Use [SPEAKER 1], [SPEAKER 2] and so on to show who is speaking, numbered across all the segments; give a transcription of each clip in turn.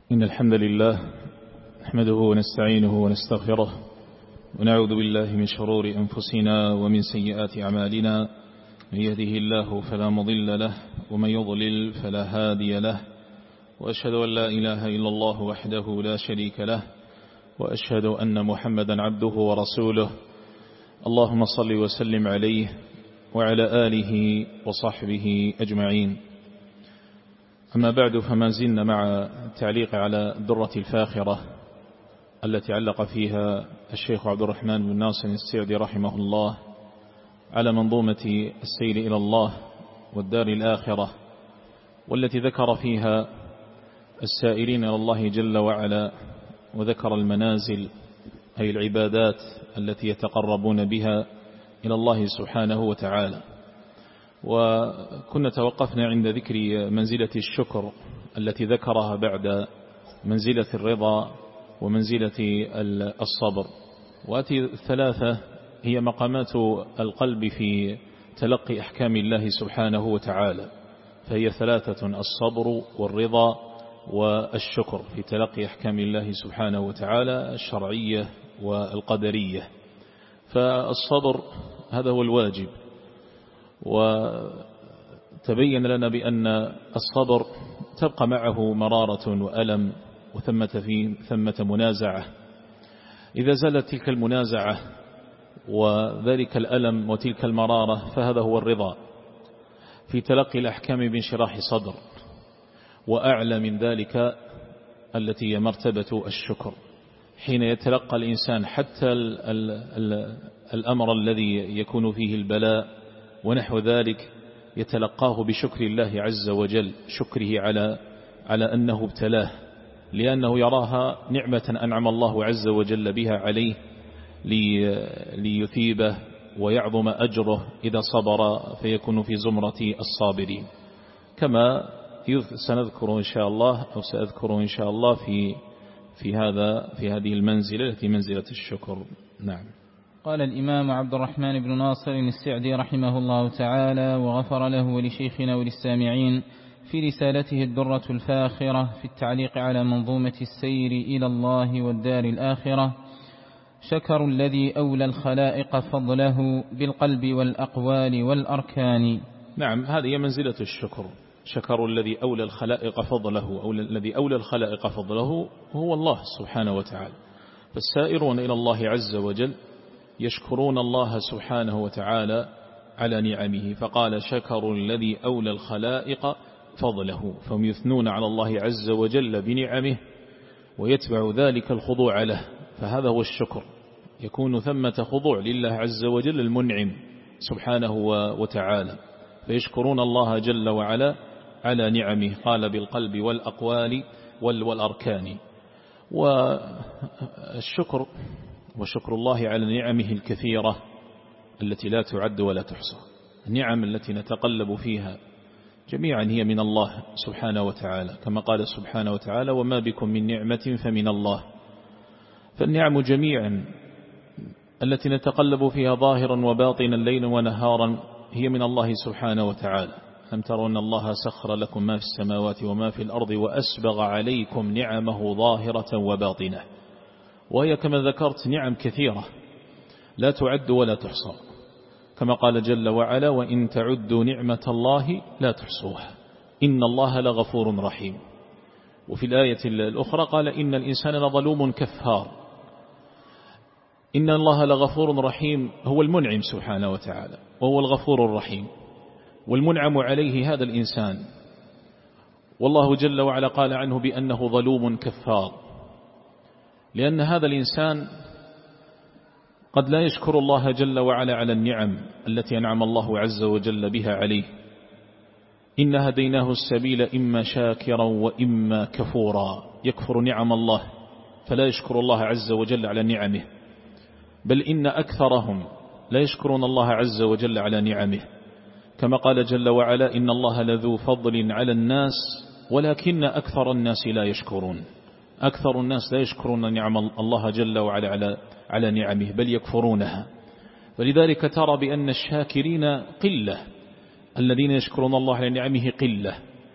[SPEAKER 1] إن الحمد لله نحمده ونستعينه ونستغفره ونعوذ بالله من شرور أنفسنا ومن سيئات أعمالنا. من يهده الله فلا مضل له ومن يضلل فلا هادي له، وأشهد أن لا إله إلا الله وحده لا شريك له، وأشهد أن محمدا عبده ورسوله. اللهم صل وسلم عليه وعلى آله وصحبه أجمعين. أما بعد، فما زلنا مع التعليق على الدرة الفاخرة التي علق فيها الشيخ عبد الرحمن بن ناصر السعدي رحمه الله على منظومة السير إلى الله والدار الآخرة، والتي ذكر فيها السائرين إلى الله جل وعلا، وذكر المنازل أي العبادات التي يتقربون بها إلى الله سبحانه وتعالى. وكنا توقفنا عند ذكر منزلة الشكر التي ذكرها بعد منزلة الرضا ومنزلة الصبر. وهذه الثلاثة هي مقامات القلب في تلقي أحكام الله سبحانه وتعالى، فهي ثلاثة: الصبر والرضا والشكر في تلقي أحكام الله سبحانه وتعالى الشرعية والقدرية. فالصبر هذا هو الواجب، وتبين لنا بأن الصبر تبقى معه مرارة وألم وثمة منازعة. إذا زالت تلك المنازعة وذلك الألم وتلك المرارة فهذا هو الرضا في تلقي الأحكام بانشراح صدر. وأعلى من ذلك التي هي مرتبة الشكر، حين يتلقى الإنسان حتى الأمر الذي يكون فيه البلاء ونحو ذلك يتلقاه بشكر الله عز وجل، شكره على أنه ابتلاه، لأنه يراها نعمة أنعم الله عز وجل بها عليه ليثيبه ويعظم أجره إذا صبر فيكون في زمرة الصابرين، كما سنذكر إن شاء الله أو سأذكر إن شاء الله في هذه المنزلة التي منزلة الشكر. نعم.
[SPEAKER 2] قال الإمام عبد الرحمن بن ناصر السعدي رحمه الله تعالى وغفر له ولشيخنا وللسامعين في رسالته الدرة الفاخرة في التعليق على منظومة السير إلى الله والدار الآخرة: شكر الذي أولى الخلائق فضله بالقلب والأقوال والأركان.
[SPEAKER 1] نعم، هذه منزلة الشكر. شكر الذي أولى الخلائق فضله، أو الذي أولى الخلائق فضله هو الله سبحانه وتعالى. فالسائرون إلى الله عز وجل يشكرون الله سبحانه وتعالى على نعمه، فقال: شكر الذي أولى الخلائق فضله، فهم يثنون على الله عز وجل بنعمه ويتبع ذلك الخضوع له، فهذا هو الشكر. يكون ثمة خضوع لله عز وجل المنعم سبحانه وتعالى، فيشكرون الله جل وعلا على نعمه. قال: بالقلب والأقوال والأركان. والشكر وشكر الله على نعمه الكثيرة التي لا تعد ولا تحصى. النعم التي نتقلب فيها جميعا هي من الله سبحانه وتعالى، كما قال سبحانه وتعالى: وما بكم من نعمة فمن الله. فالنعم جميعا التي نتقلب فيها ظاهرا وباطنا ليلا ونهارا هي من الله سبحانه وتعالى. ألم تروا أن الله سخر لكم ما في السماوات وما في الأرض وأسبغ عليكم نعمه ظاهرة وباطنة. وهي كما ذكرت نعم كثيرة لا تعد ولا تحصى، كما قال جل وعلا: وإن تعدوا نعمة الله لا تحصوها إن الله لغفور رحيم. وفي الآية الأخرى قال: إن الإنسان لظلوم كفار. إن الله لغفور رحيم هو المنعم سبحانه وتعالى، وهو الغفور الرحيم، والمنعم عليه هذا الإنسان. والله جل وعلا قال عنه بأنه ظلوم كفار، لأن هذا الإنسان قد لا يشكر الله جل وعلا على النعم التي أنعم الله عز وجل بها عليه. إن هديناه السبيل إما شاكرا وإما كفورا. يكفر نعم الله فلا يشكر الله عز وجل على نعمه، بل إن أكثرهم لا يشكرون الله عز وجل على نعمه، كما قال جل وعلا: إن الله لذو فضل على الناس ولكن أكثر الناس لا يشكرون. أكثر الناس لا يشكرون نعم الله جل وعلا على نعمه، بل يكفرونها. فلذلك ترى بأن الشاكرين قلة، الذين يشكرون الله على نعمه قلة،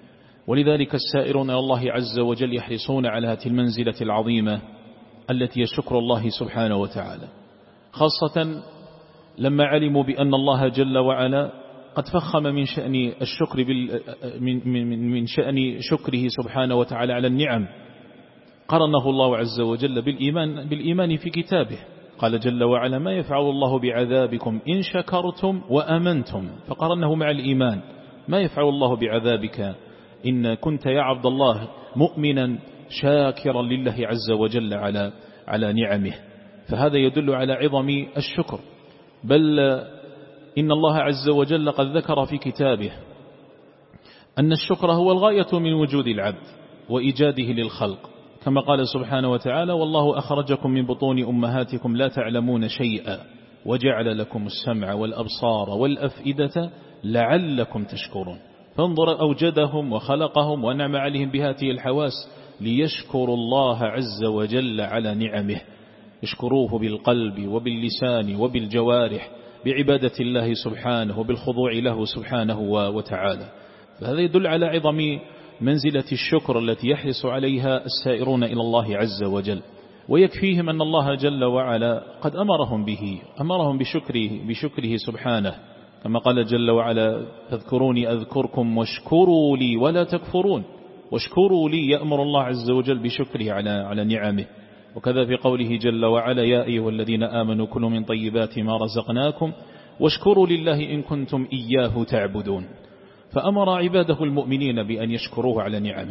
[SPEAKER 1] ولذلك السائرون إلى الله عز وجل يحرصون على هذه المنزلة العظيمة التي يشكر الله سبحانه وتعالى، خاصة لما علموا بأن الله جل وعلا قد فخم من شأن الشكر من شأن شكره سبحانه وتعالى على النعم، قرنه الله عز وجل بالإيمان في كتابه، قال جل وعلا: ما يفعل الله بعذابكم إن شكرتم وأمنتم، فقرنه مع الإيمان. ما يفعل الله بعذابك إن كنت يا عبد الله مؤمنا شاكرا لله عز وجل على نعمه، فهذا يدل على عظم الشكر. بل إن الله عز وجل قد ذكر في كتابه أن الشكر هو الغاية من وجود العبد وإيجاده للخلق، كما قال سبحانه وتعالى: والله أخرجكم من بطون أمهاتكم لا تعلمون شيئا وجعل لكم السمع والأبصار والأفئدة لعلكم تشكرون. فانظر، أوجدهم وخلقهم ونعم عليهم بهذه الحواس ليشكروا الله عز وجل على نعمه، يشكروه بالقلب وباللسان وبالجوارح بعبادة الله سبحانه وبالخضوع له سبحانه وتعالى. فهذا يدل على عظم منزلة الشكر التي يحرص عليها السائرون إلى الله عز وجل. ويكفيهم أن الله جل وعلا قد أمرهم بشكره سبحانه، كما قال جل وعلا: فاذكروني أذكركم واشكروا لي ولا تكفرون. واشكروا لي يأمر الله عز وجل بشكره على نعمه. وكذا في قوله جل وعلا: يا أيها الذين آمنوا كلوا من طيبات ما رزقناكم واشكروا لله إن كنتم إياه تعبدون. فأمر عباده المؤمنين بأن يشكروه على نعمه.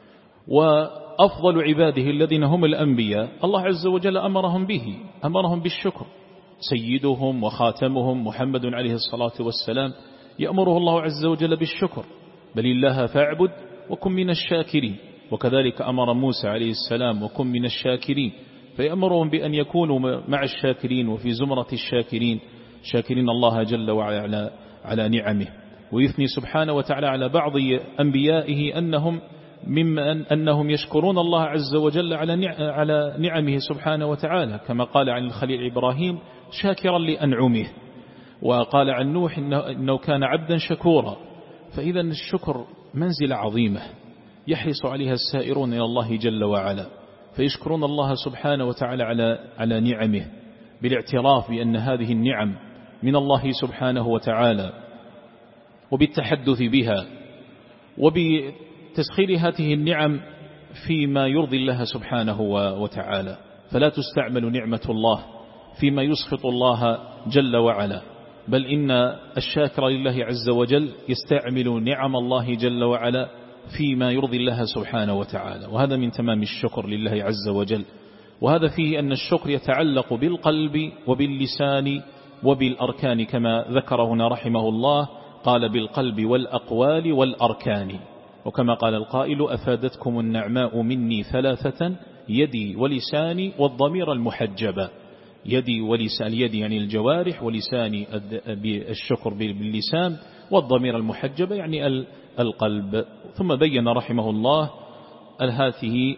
[SPEAKER 1] وأفضل عباده الذين هم الأنبياء الله عز وجل أمرهم بالشكر. سيدهم وخاتمهم محمد عليه الصلاة والسلام يأمره الله عز وجل بالشكر: بل الله فاعبد وكن من الشاكرين. وكذلك أمر موسى عليه السلام: وكن من الشاكرين. فيأمرهم بأن يكونوا مع الشاكرين وفي زمرة الشاكرين، شاكرين الله جل وعلا على نعمه. ويثني سبحانه وتعالى على بعض أنبيائه أنهم يشكرون الله عز وجل على نعمه سبحانه وتعالى، كما قال عن الخليل إبراهيم: شاكرا لأنعمه. وقال عن نوح إنه كان عبدا شكورا. فإذا الشكر منزلة عظيمة يحرص عليها السائرون إلى الله جل وعلا، فيشكرون الله سبحانه وتعالى على نعمه بالاعتراف بأن هذه النعم من الله سبحانه وتعالى، وبالتحدث بها، وبتسخير هذه النعم فيما يرضي الله سبحانه وتعالى. فلا تستعمل نعمة الله فيما يسخط الله جل وعلا، بل إن الشاكر لله عز وجل يستعمل نعم الله جل وعلا فيما يرضي الله سبحانه وتعالى. وهذا من تمام الشكر لله عز وجل. وهذا فيه أن الشكر يتعلق بالقلب وباللسان وبالأركان، كما ذكر هنا رحمه الله، قال: بالقلب والأقوال والأركان. وكما قال القائل: أفادتكم النعماء مني ثلاثة: يدي ولساني والضمير المحجبة. يدي ولسان، اليد يعني الجوارح، ولساني بالشكر باللسان، والضمير المحجبة يعني القلب. ثم بين رحمه الله هذه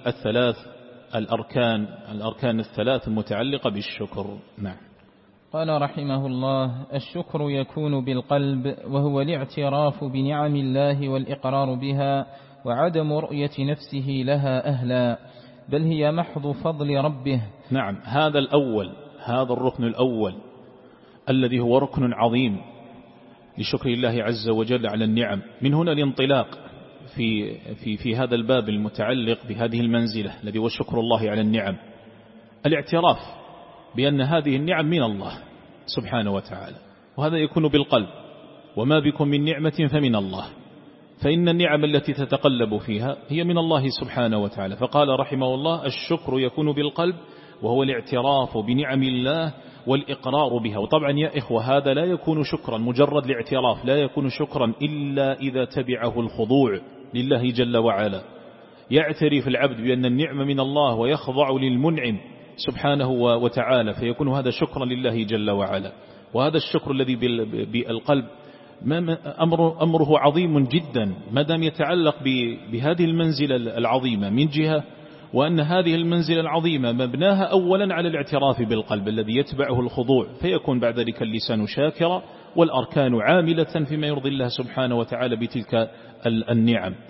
[SPEAKER 1] الأركان الثلاث المتعلقة بالشكر. نعم.
[SPEAKER 2] قال رحمه الله: الشكر يكون بالقلب، وهو الاعتراف بنعم الله والإقرار بها، وعدم رؤية نفسه لها أهلا، بل هي محض فضل ربه.
[SPEAKER 1] نعم، هذا الركن الأول الذي هو ركن عظيم لشكر الله عز وجل على النعم. من هنا الانطلاق في هذا الباب المتعلق بهذه المنزلة الذي هو شكر الله على النعم، الاعتراف بأن هذه النعم من الله سبحانه وتعالى، وهذا يكون بالقلب. وما بكم من نعمة فمن الله، فإن النعم التي تتقلب فيها هي من الله سبحانه وتعالى. فقال رحمه الله: الشكر يكون بالقلب، وهو الاعتراف بنعم الله والإقرار بها. وطبعا يا إخوة، هذا لا يكون شكرا، مجرد الاعتراف لا يكون شكرا إلا إذا تبعه الخضوع لله جل وعلا. يعترف العبد بأن النعمة من الله ويخضع للمنعم سبحانه وتعالى، فيكون هذا شكرا لله جل وعلا. وهذا الشكر الذي بالقلب أمره عظيم جدا، ما دام يتعلق بهذه المنزلة العظيمة من جهة، وأن هذه المنزلة العظيمة مبناها أولا على الاعتراف بالقلب الذي يتبعه الخضوع، فيكون بعد ذلك اللسان شاكرا والأركان عاملة فيما يرضي الله سبحانه وتعالى بتلك النعم.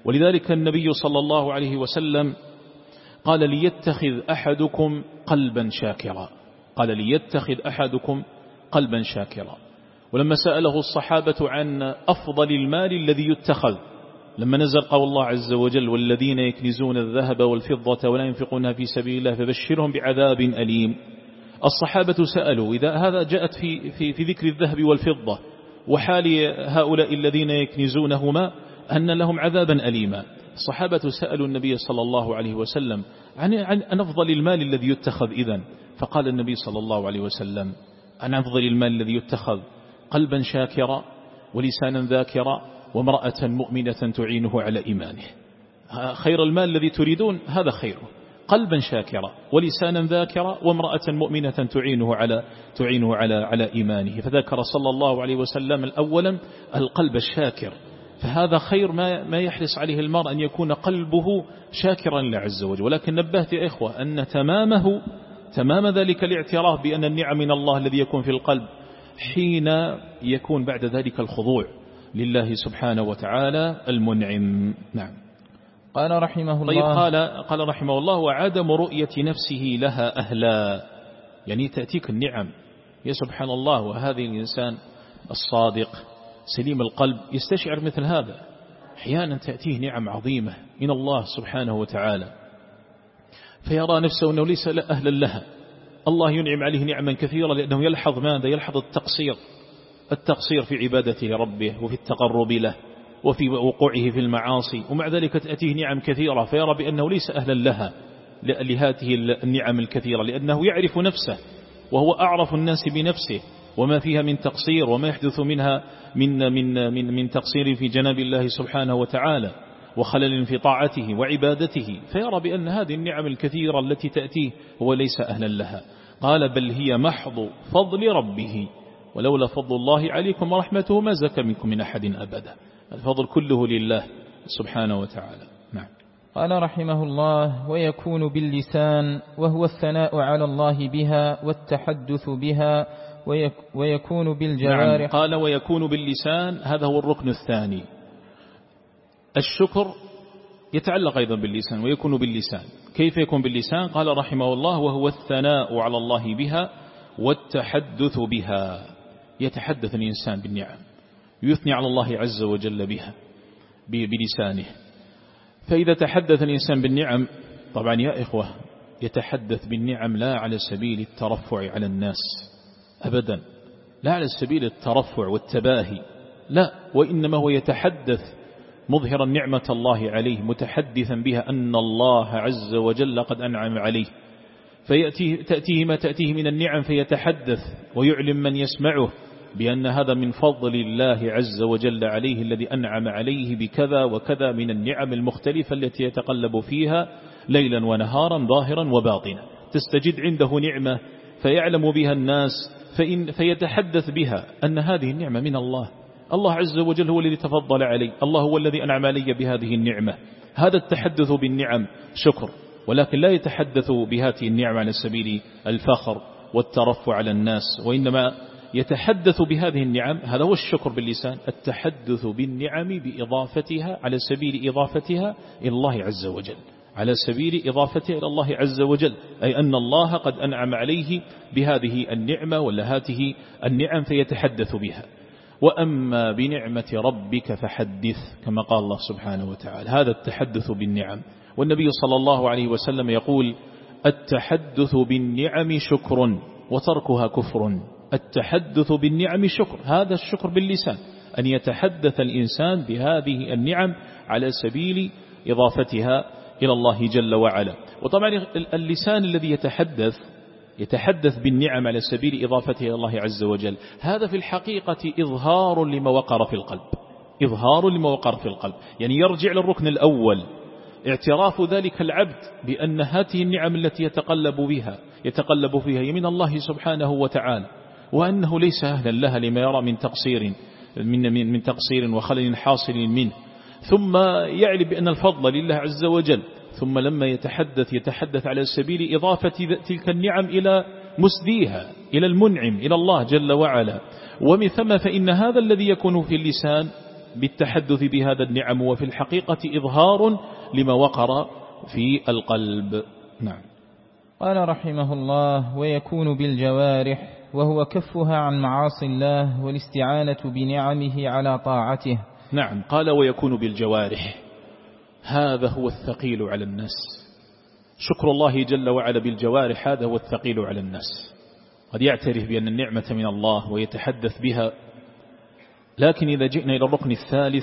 [SPEAKER 1] ولذلك النبي صلى الله عليه وسلم قال ليتخذ أحدكم قلبا شاكرا، قال ليتخذ أحدكم قلبا شاكرا. ولما سأله الصحابة عن أفضل المال الذي يتخذ، لما نزل قول الله عز وجل والذين يكنزون الذهب والفضة ولا ينفقونها في سبيل الله فبشرهم بعذاب أليم، الصحابة سألوا إذا هذا جاءت في ذكر الذهب والفضة وحال هؤلاء الذين يكنزونهما أن لهم عذابا أليما، الصحابة سألوا النبي صلى الله عليه وسلم عن أفضل المال الذي يتخذ إذن، فقال النبي صلى الله عليه وسلم عن أفضل المال الذي يتخذ قلبا شاكرا ولسانا ذاكرا وامرأة مؤمنة تعينه على إيمانه. خير المال الذي تريدون هذا خيره، قلبا شاكرا ولسانا ذاكرا وامرأة مؤمنة تعينه على إيمانه. فذكر صلى الله عليه وسلم الأولا القلب الشاكر، فهذا خير ما يحرص عليه المرء أن يكون قلبه شاكرا لله عز وجل. ولكن نبهت يا إخوة أن تمام ذلك الاعتراف بأن النعم من الله الذي يكون في القلب حين يكون بعد ذلك الخضوع لله سبحانه وتعالى المنعم. نعم.
[SPEAKER 2] قال رحمه الله.
[SPEAKER 1] طيب قال رحمه الله وعدم رؤية نفسه لها أهلا، يعني تأتيك النعم يا سبحان الله، وهذه الإنسان الصادق سليم القلب يستشعر مثل هذا، أحيانا تأتيه نعم عظيمة من الله سبحانه وتعالى فيرى نفسه أنه ليس أهلا لها. الله ينعم عليه نعما كثيرة لأنه يلحظ ماذا؟ يلحظ التقصير في عبادته لربه وفي التقرب له وفي وقوعه في المعاصي، ومع ذلك تأتيه نعم كثيرة فيرى بأنه ليس أهلا لها لهذه النعم الكثيرة، لأنه يعرف نفسه وهو أعرف الناس بنفسه وما فيها من تقصير وما يحدث منها من تقصير في جناب الله سبحانه وتعالى وخلل في طاعته وعبادته، فيرى بأن هذه النعم الكثيرة التي تأتيه هو ليس أهلا لها. قال بل هي محض فضل ربه ولولا فضل الله عليكم ورحمته ما زكى منكم من أحد أبدا، الفضل كله لله سبحانه وتعالى. نعم.
[SPEAKER 2] قال رحمه الله ويكون باللسان وهو الثناء على الله بها والتحدث بها، ويكون بالجوارح.
[SPEAKER 1] نعم. قال ويكون باللسان، هذا هو الركن الثاني. الشكر يتعلق أيضا باللسان ويكون باللسان. كيف يكون باللسان؟ قال رحمه الله وهو الثناء على الله بها والتحدث بها، يتحدث الإنسان بالنعم يثني على الله عز وجل بها بلسانه. فإذا تحدث الإنسان بالنعم، طبعا يا إخوة يتحدث بالنعم لا على سبيل الترفع على الناس أبدا، لا على سبيل الترفع والتباهي، لا، وإنما هو يتحدث مظهرا نعمة الله عليه متحدثا بها أن الله عز وجل قد أنعم عليه، تأتيه ما تأتيه من النعم فيتحدث ويعلم من يسمعه بأن هذا من فضل الله عز وجل عليه الذي أنعم عليه بكذا وكذا من النعم المختلفة التي يتقلب فيها ليلا ونهارا ظاهرا وباطنا. تستجد عنده نعمة فيعلم بها الناس فيتحدث بها أن هذه النعمة من الله، الله عز وجل هو الذي تفضل علي، الله هو الذي أنعم علي بهذه النعمة. هذا التحدث بالنعم شكر، ولكن لا يتحدث بهذه النعمة على سبيل الفخر والترفع على الناس، وإنما يتحدث بهذه النعم، هذا هو الشكر باللسان، التحدث بالنعم بإضافتها على سبيل إضافتها إلى الله عز وجل، على سبيل إضافتها إلى الله عز وجل، أي أن الله قد أنعم عليه بهذه النعمة ولا هذه النعم فيتحدث بها. وأما بنعمة ربك فحدث، كما قال الله سبحانه وتعالى، هذا التحدث بالنعم. والنبي صلى الله عليه وسلم يقول التحدث بالنعم شكر وتركها كفر. التحدث بالنعم شكر، هذا الشكر باللسان، أن يتحدث الإنسان بهذه النعم على سبيل إضافتها إلى الله جل وعلا. وطبعا اللسان الذي يتحدث بالنعم على سبيل إضافتها إلى الله عز وجل، هذا في الحقيقة إظهار لما وقر في القلب، إظهار لما وقر في القلب، يعني يرجع للركن الأول، اعتراف ذلك العبد بأن هذه النعم التي يتقلب فيها من الله سبحانه وتعالى، وأنه ليس أهلا لها لما يرى من تقصير وخلل حاصل منه، ثم يعلم بأن الفضل لله عز وجل، ثم لما يتحدث على سبيل إضافة تلك النعم إلى مسديها، إلى المنعم، إلى الله جل وعلا. ومن ثم فإن هذا الذي يكون في اللسان بالتحدث بهذا النعم، وفي الحقيقة إظهار لما وقر في القلب. نعم.
[SPEAKER 2] قال رحمه الله: ويكون بالجوارح، وهو كفها عن معاصي الله والاستعانة بنعمه على طاعته.
[SPEAKER 1] نعم، قال ويكون بالجوارح، هذا هو الثقيل على الناس. شكر الله جل وعلا بالجوارح هذا هو الثقيل على الناس. قد يعترف بأن النعمة من الله ويتحدث بها، لكن إذا جئنا إلى الركن الثالث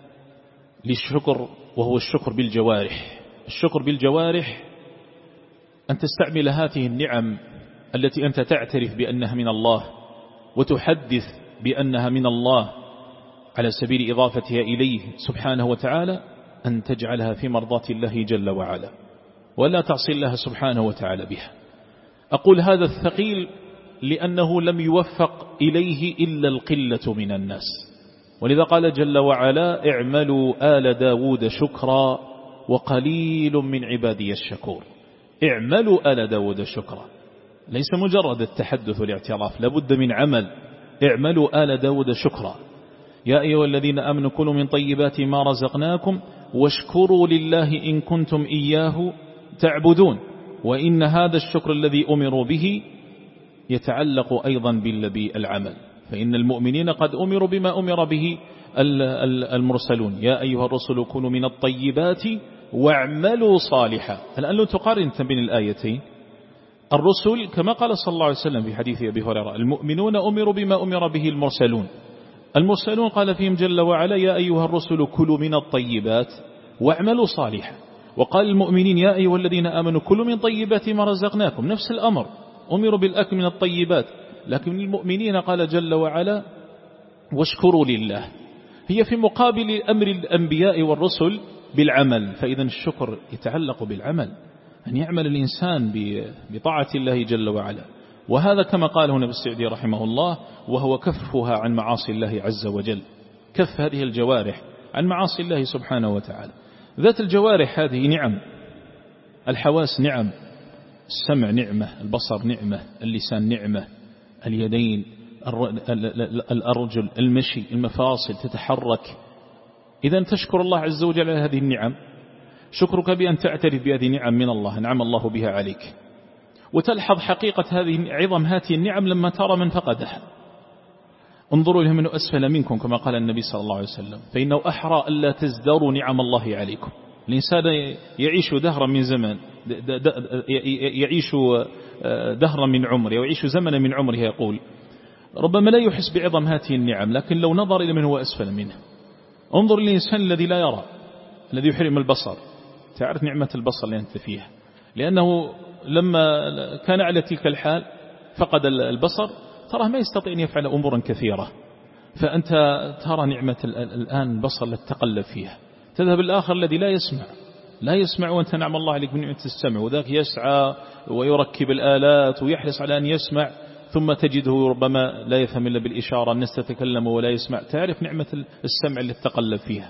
[SPEAKER 1] للشكر وهو الشكر بالجوارح، الشكر بالجوارح أن تستعمل هذه النعم التي أنت تعترف بأنها من الله وتحدث بأنها من الله على سبيل إضافتها إليه سبحانه وتعالى، أن تجعلها في مرضاة الله جل وعلا ولا تعصي الله سبحانه وتعالى بها. أقول هذا الثقيل لأنه لم يوفق إليه إلا القلة من الناس، ولذا قال جل وعلا: اعملوا آل داود شكرا وقليل من عبادي الشكور. اعملوا آل داود شكرا، ليس مجرد التحدث والاعتراف، لابد من عمل. اعملوا آل داود شكرا، يا أيها الذين آمنوا كلوا من طيبات ما رزقناكم واشكروا لله إن كنتم إياه تعبدون. وإن هذا الشكر الذي أمروا به يتعلق أيضا بالعمل، فإن المؤمنين قد أمروا بما أمر به المرسلون: يا أيها الرسل كلوا من الطيبات واعملوا صالحا. الآن لو تقارن بين الآيتين، الرسل كما قال صلى الله عليه وسلم في حديث أبي هريرة: المؤمنون أمروا بما أمر به المرسلون. المرسلون قال فيهم جل وعلا: يا أيها الرسل كلوا من الطيبات واعملوا صالحا. وقال المؤمنين: يا أيها الذين آمنوا كلوا من طيبات ما رزقناكم. نفس الأمر، أمروا بالأكل من الطيبات، لكن المؤمنين قال جل وعلا: واشكروا لله. هي في مقابل أمر الأنبياء والرسل بالعمل، فإذا الشكر يتعلق بالعمل، أن يعمل الإنسان بطاعة الله جل وعلا. وهذا كما قال هنا السعدي رحمه الله: وهو كفها عن معاصي الله عز وجل، كف هذه الجوارح عن معاصي الله سبحانه وتعالى. ذات الجوارح هذه نعم، الحواس نعم، السمع نعمة، البصر نعمة، اللسان نعمة، اليدين، الأرجل، المشي، المفاصل تتحرك. إذا تشكر الله عز وجل على هذه النعم، شكرك بأن تعترف بهذه النعم من الله نعم الله بها عليك، وتلحظ حقيقة عظم هذه النعم لما ترى من فقدها. انظروا لهم من أسفل منكم كما قال النبي صلى الله عليه وسلم: فإنه أحرى ألا تزدروا نعم الله عليكم. الإنسان يعيش دهرا من زمان، يعيش دهرا من عمره ويعيش زمنا من عمره، يقول ربما لا يحس بعظم هذه النعم، لكن لو نظر إلى من هو أسفل منه. انظر للإنسان الذي لا يرى، الذي يحرم البصر. تعرف نعمة البصر اللي أنت فيها، لأنه لما كان على تلك الحال فقد البصر، تراه ما يستطيع أن يفعل أمورا كثيرة. فأنت ترى نعمة الآن البصر التي تقلب فيها. تذهب الآخر الذي لا يسمع وأنت نعم الله عليك من نعمة السمع، وذاك يسعى ويركب الآلات ويحرص على أن يسمع، ثم تجده ربما لا يفهم إلا بالإشارة، الناس تتكلم ولا يسمع. تعرف نعمة السمع اللي تقلب فيها.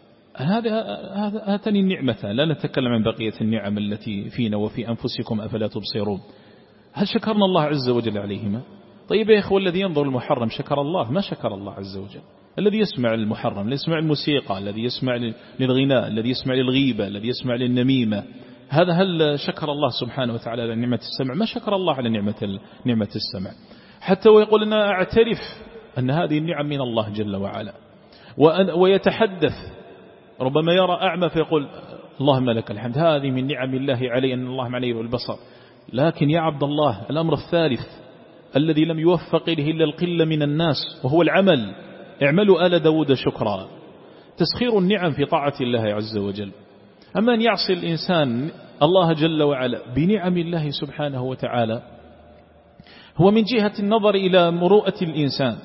[SPEAKER 1] هاتني النعمة، لا نتكلم عن بقية النعم التي فينا وفي أنفسكم أفلا تبصرون. هل شكرنا الله عز وجل عليهما؟ طيب يا إخوة، الذي ينظر المحرم شكر الله؟ ما شكر الله عز وجل. الذي يسمع المحرم، الذي يسمع الموسيقى، الذي يسمع للغناء، الذي يسمع للغيبة، الذي يسمع للنميمة، هذا هل شكر الله سبحانه وتعالى على نعمة السمع؟ ما شكر الله على نعمة السمع. حتى ويقول أنا أعترف أن هذه النعم من الله جل وعلا، ويتحدث ربما يرى أعمى فيقول اللهم لك الحمد، هذه من نعم الله علي أن الله عليه البصر. لكن يا عبد الله، الأمر الثالث الذي لم يوفق إليه إلا القلة من الناس وهو العمل. اعملوا آل داود شكرا، تسخير النعم في طاعة الله عز وجل. أما أن يعصي الإنسان الله جل وعلا بنعم الله سبحانه وتعالى، هو من جهة النظر إلى مروءة الإنسان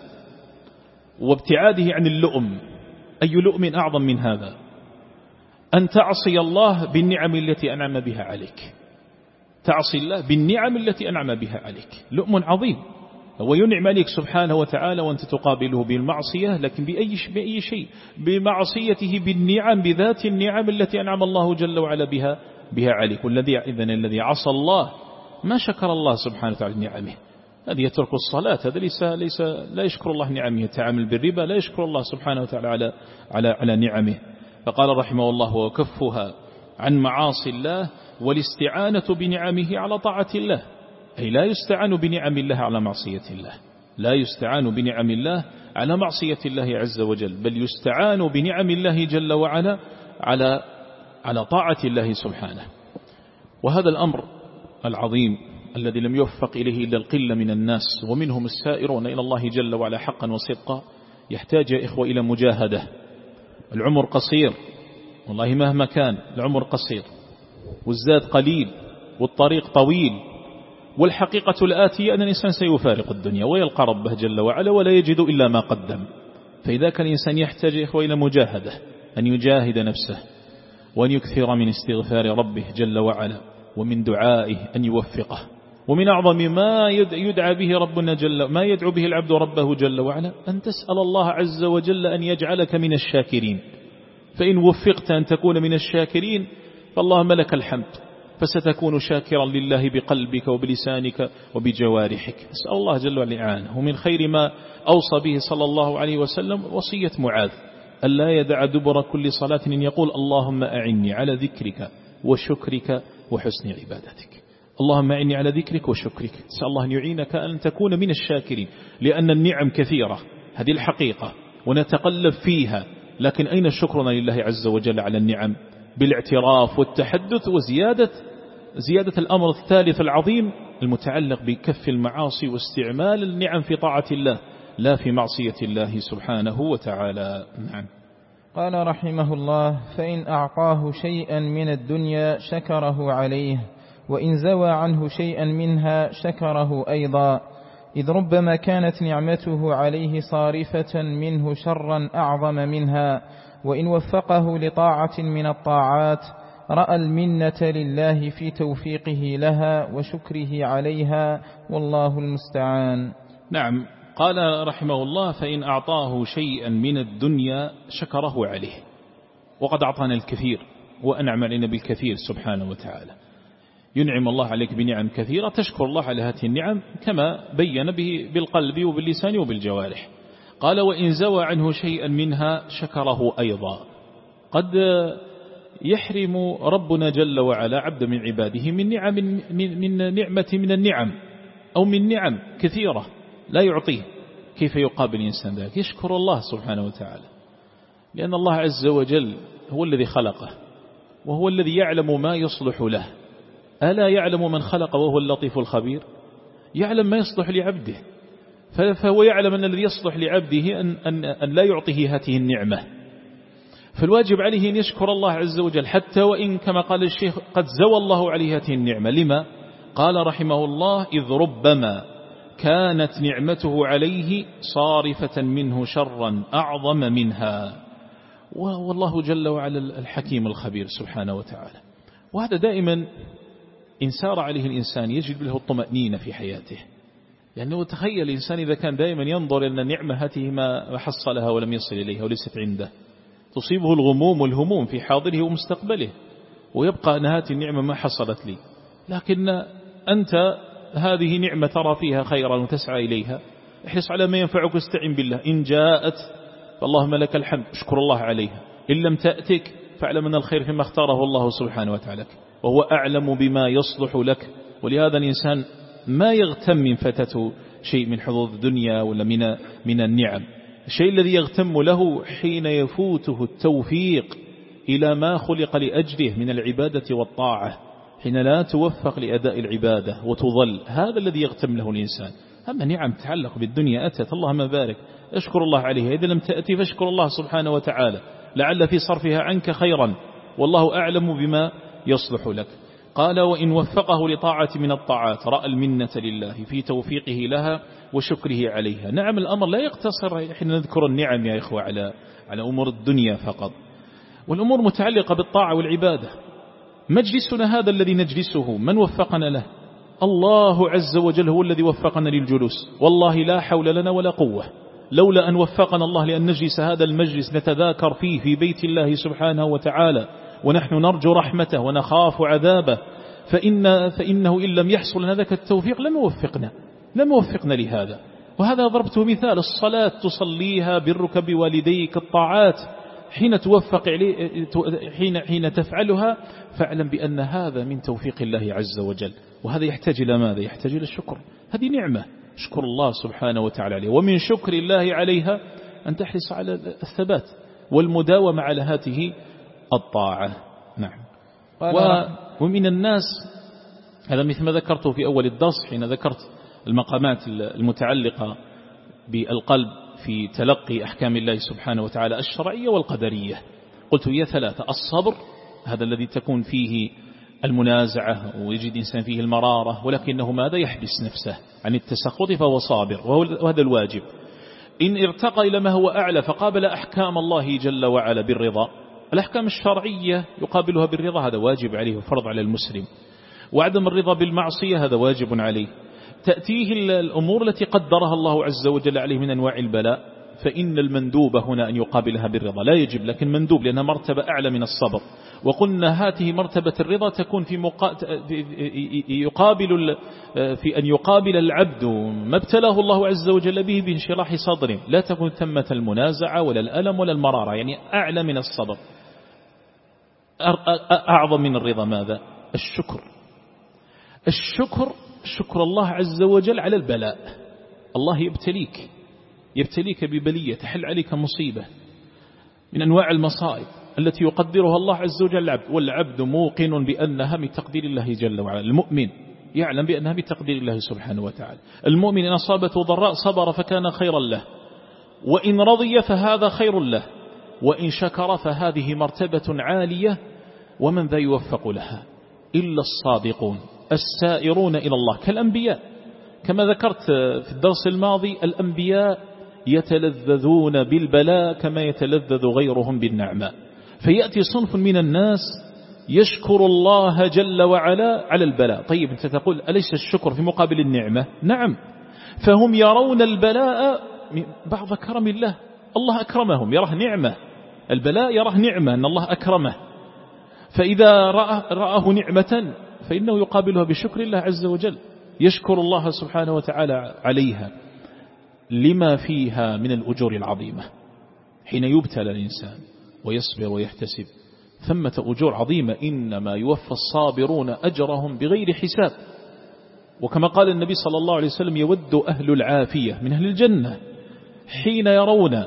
[SPEAKER 1] وابتعاده عن اللؤم. أي لؤم أعظم من هذا؟ أن تعصي الله بالنعم التي أنعم بها عليك، تعصي الله بالنعم التي أنعم بها عليك، لؤم عظيم. هو ينعم عليك سبحانه وتعالى وأنت تقابله بالمعصية، لكن بأي شيء؟ بمعصيته بالنعم، بذات النعم التي أنعم الله جل وعلا بها عليك. والذي إذن الذي عصى الله ما شكر الله سبحانه وتعالى نعمه. هذا يترك الصلاة، هذا ليس لا يشكر الله نعمه، يتعامل بالربا لا يشكر الله سبحانه وتعالى على نعمه. فقال رحمه الله: وكفها عن معاصي الله والاستعانة بنعمه على طاعة الله، أي لا يستعان بنعم الله على معصية الله، لا يستعان بنعم الله على معصية الله عز وجل، بل يستعان بنعم الله جل وعلا على طاعة الله سبحانه. وهذا الأمر العظيم الذي لم يوفق إليه إلا القلة من الناس، ومنهم السائرون إلى الله جل وعلا حقا وصدقا، يحتاج يا إخوة إلى مجاهدة. العمر قصير، والله مهما كان العمر قصير، والزاد قليل، والطريق طويل، والحقيقة الآتية أن الإنسان سيفارق الدنيا ويلقى ربه جل وعلا ولا يجد إلا ما قدم. فإذا كان الإنسان يحتاج يا إخوة إلى مجاهدة، أن يجاهد نفسه، وأن يكثر من استغفار ربه جل وعلا، ومن دعائه أن يوفقه. ومن أعظم ما يدعى به ربنا ما يدعو به العبد ربه جل وعلا أن تسأل الله عز وجل أن يجعلك من الشاكرين، فإن وفقت أن تكون من الشاكرين فاللهم لك الحمد، فستكون شاكرا لله بقلبك وبلسانك وبجوارحك. أسأل الله جل وعلا الإعانة. ومن خير ما أوصى به صلى الله عليه وسلم وصية معاذ ألا يدع دبر كل صلاة أن يقول: اللهم أعني على ذكرك وشكرك وحسن عبادتك. اللهم أعني على ذكرك وشكرك. أسأل الله أن يعينك أن تكون من الشاكرين، لأن النعم كثيرة، هذه الحقيقة، ونتقلب فيها، لكن أين شكرنا لله عز وجل على النعم؟ بالاعتراف والتحدث زيادة الأمر الثالث العظيم المتعلق بكف المعاصي واستعمال النعم في طاعة الله لا في معصية الله سبحانه وتعالى. نعم.
[SPEAKER 2] قال رحمه الله: فإن أعطاه شيئا من الدنيا شكره عليه، وإن زوى عنه شيئا منها شكره أيضا، إذ ربما كانت نعمته عليه صارفة منه شرا أعظم منها، وإن وفقه لطاعة من الطاعات رأى المنة لله في توفيقه لها وشكره عليها، والله المستعان.
[SPEAKER 1] نعم. قال رحمه الله: فإن أعطاه شيئا من الدنيا شكره عليه. وقد أعطانا الكثير وأنعم علينا بالكثير سبحانه وتعالى. ينعم الله عليك بنعم كثيرة، تشكر الله على هذه النعم كما بين به بالقلب وباللسان وبالجوارح. قال: وإن زوى عنه شيئا منها شكره أيضا. قد يحرم ربنا جل وعلا عبد من عباده من نعمة من النعم، أو من نعم كثيرة لا يعطيه. كيف يقابل الإنسان ذلك؟ يشكر الله سبحانه وتعالى، لأن الله عز وجل هو الذي خلقه، وهو الذي يعلم ما يصلح له. ألا يعلم من خلق وهو اللطيف الخبير؟ يعلم ما يصلح لعبده، فهو يعلم أن الذي يصلح لعبده أن لا يعطيه هذه النعمة. فالواجب عليه أن يشكر الله عز وجل، حتى وإن كما قال الشيخ قد زوى الله عليه هذه النعمة. لما؟ قال رحمه الله: إذ ربما كانت نعمته عليه صارفة منه شرا أعظم منها. والله جل وعلا الحكيم الخبير سبحانه وتعالى. وهذا دائما إن سار عليه الإنسان يجد له الطمأنينة في حياته، لأنه تخيل الإنسان إذا كان دائما ينظر أن النعمة هذه ما حصلها ولم يصل إليها وليست عنده، تصيبه الغموم والهموم في حاضره ومستقبله، ويبقى أن هذه النعمة ما حصلت لي. لكن أنت هذه نعمة ترى فيها خيرا وتسعى إليها، احرص على ما ينفعك واستعن بالله. إن جاءت فاللهم لك الحمد، اشكر الله عليها. إن لم تأتك فاعلم أن الخير فيما اختاره الله سبحانه وتعالى، وهو أعلم بما يصلح لك. ولهذا الإنسان ما يغتم من فتته شيء من حظوظ الدنيا ولا من النعم. الشيء الذي يغتم له حين يفوته التوفيق إلى ما خلق لأجله من العبادة والطاعة، حين لا توفق لأداء العبادة وتظل، هذا الذي يغتم له الإنسان. أما نعم تتعلق بالدنيا أتت، اللهم بارك، اشكر الله عليها. إذا لم تأتي فاشكر الله سبحانه وتعالى، لعل في صرفها عنك خيرا، والله أعلم بما يصلح لك. قال: وإن وفقه لطاعة من الطاعات رأى المنة لله في توفيقه لها وشكره عليها. نعم الأمر لا يقتصر حين نذكر النعم يا إخوة على أمور الدنيا فقط، والأمور متعلقة بالطاعة والعبادة. مجلسنا هذا الذي نجلسه من وفقنا له؟ الله عز وجل هو الذي وفقنا للجلوس. والله لا حول لنا ولا قوة لولا أن وفقنا الله لأن نجلس هذا المجلس نتذاكر فيه في بيت الله سبحانه وتعالى، ونحن نرجو رحمته ونخاف عذابه، فإنه إن لم يحصل لنا ذاك التوفيق لن يوفقنا. لم يوفقنا لهذا. وهذا ضربته مثال، الصلاة تصليها، برك بوالديك، الطاعات حين توفق حين تفعلها فاعلم بأن هذا من توفيق الله عز وجل. وهذا يحتاج إلى ماذا؟ يحتاج إلى الشكر. هذه نعمة اشكر الله سبحانه وتعالى عليه، ومن شكر الله عليها أن تحرص على الثبات والمداومة على هذه الطاعة. نعم. ومن الناس هذا مثل ما ذكرته في أول الدرس حين ذكرت المقامات المتعلقة بالقلب في تلقي أحكام الله سبحانه وتعالى الشرعية والقدرية. قلت هي ثلاثة: الصبر، هذا الذي تكون فيه المنازعة ويجد إنسان فيه المرارة، ولكنه ماذا؟ يحبس نفسه عن التسخط فهو صابر، وهذا الواجب. إن ارتقى إلى ما هو أعلى فقابل أحكام الله جل وعلا بالرضا، الأحكام الشرعية يقابلها بالرضا، هذا واجب عليه وفرض على المسلم. وعدم الرضا بالمعصية هذا واجب عليه. تأتيه الأمور التي قدرها الله عز وجل عليه من أنواع البلاء، فإن المندوب هنا أن يقابلها بالرضا، لا يجب لكن مندوب، لأنها مرتبة أعلى من الصبر. وقلنا هذه مرتبة الرضا تكون في أن يقابل العبد ما ابتلاه الله عز وجل به بانشراح صدره، لا تكون ثمة المنازعة ولا الألم ولا المرارة، يعني أعلى من الصبر. أعظم من الرضا ماذا؟ الشكر، شكر الله عز وجل على البلاء. الله يبتليك ببلية، تحل عليك مصيبة من أنواع المصائب التي يقدرها الله عز وجل العبد، والعبد موقن بأنها من تقدير الله جل وعلا. المؤمن يعلم بأنها من تقدير الله سبحانه وتعالى. المؤمن إن أصابته ضراء صبر فكان خيرا له، وإن رضي فهذا خير له، وإن شكر فهذه مرتبة عالية، ومن ذا يوفق لها إلا الصادقون السائرون إلى الله كالأنبياء. كما ذكرت في الدرس الماضي الأنبياء يتلذذون بالبلاء كما يتلذذ غيرهم بالنعماء. فيأتي صنف من الناس يشكر الله جل وعلا على البلاء. طيب أنت تقول أليس الشكر في مقابل النعمة؟ نعم، فهم يرون البلاء بعض كرم الله، الله أكرمهم، يراه نعمة، البلاء يراه نعمة أن الله أكرمه، فإذا رآه نعمة فإنه يقابلها بشكر الله عز وجل، يشكر الله سبحانه وتعالى عليها لما فيها من الأجور العظيمة. حين يبتلى الإنسان ويصبر ويحتسب ثمة أجور عظيمة، إنما يوفى الصابرون أجرهم بغير حساب. وكما قال النبي صلى الله عليه وسلم: يود أهل العافية من أهل الجنة حين يرون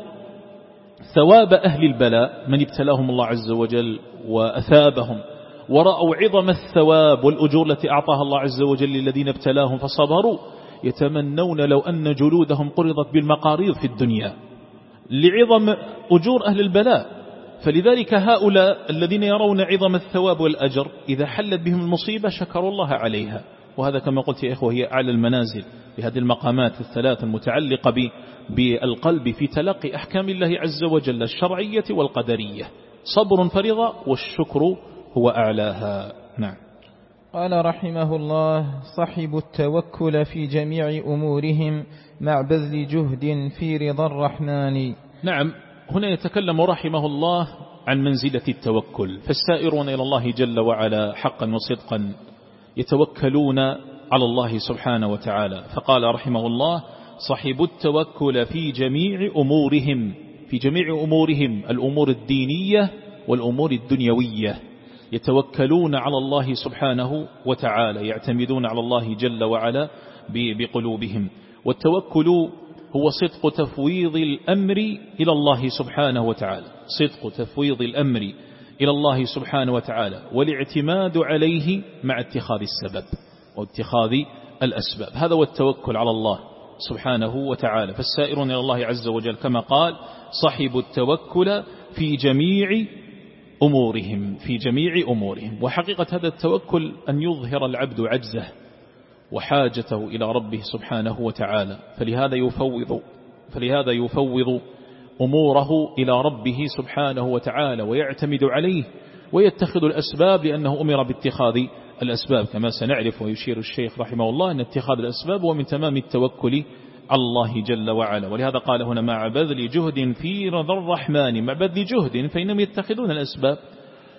[SPEAKER 1] ثواب أهل البلاء من ابتلاهم الله عز وجل وأثابهم، ورأوا عظم الثواب والأجور التي أعطاها الله عز وجل للذين ابتلاهم فصبروا، يتمنون لو أن جلودهم قرضت بالمقاريض في الدنيا لعظم أجور أهل البلاء. فلذلك هؤلاء الذين يرون عظم الثواب والأجر إذا حلت بهم المصيبة شكروا الله عليها. وهذا كما قلت يا إخوة هي أعلى المنازل بهذه المقامات الثلاث المتعلقة بالقلب في تلقي أحكام الله عز وجل الشرعية والقدرية. صبر فرضا والشكر هو أعلاها. نعم.
[SPEAKER 2] قال رحمه الله: صحب التوكل في جميع أمورهم مع بذل جهد في رضا الرحمن.
[SPEAKER 1] نعم، هنا يتكلم رحمه الله عن منزلة التوكل. فالسائرون إلى الله جل وعلا حقا وصدقا يتوكلون على الله سبحانه وتعالى. فقال رحمه الله: صحب التوكل في جميع أمورهم، في جميع أمورهم الأمور الدينية والأمور الدنيوية، يتوكلون على الله سبحانه وتعالى، يعتمدون على الله جل وعلا بقلوبهم. والتوكل هو صدق تفويض الأمر إلى الله سبحانه وتعالى، صدق تفويض الأمر إلى الله سبحانه وتعالى والاعتماد عليه مع اتخاذ السبب واتخاذ الأسباب. هذا هو التوكل على الله سبحانه وتعالى. فالسائرون إلى الله عز وجل كما قال: صحب التوكل في جميع أمورهم، في جميع أمورهم. وحقيقة هذا التوكل أن يظهر العبد عجزه وحاجته إلى ربه سبحانه وتعالى، فلهذا يفوض أموره إلى ربه سبحانه وتعالى ويعتمد عليه ويتخذ الأسباب، لأنه أمر باتخاذ الأسباب كما سنعرف. ويشير الشيخ رحمه الله أن اتخاذ الأسباب هو من تمام التوكل على الله جل وعلا. ولهذا قال هنا: مع بذل جهد في رضا الرحمن. مع بذل جهد، فإنهم يتخذون الأسباب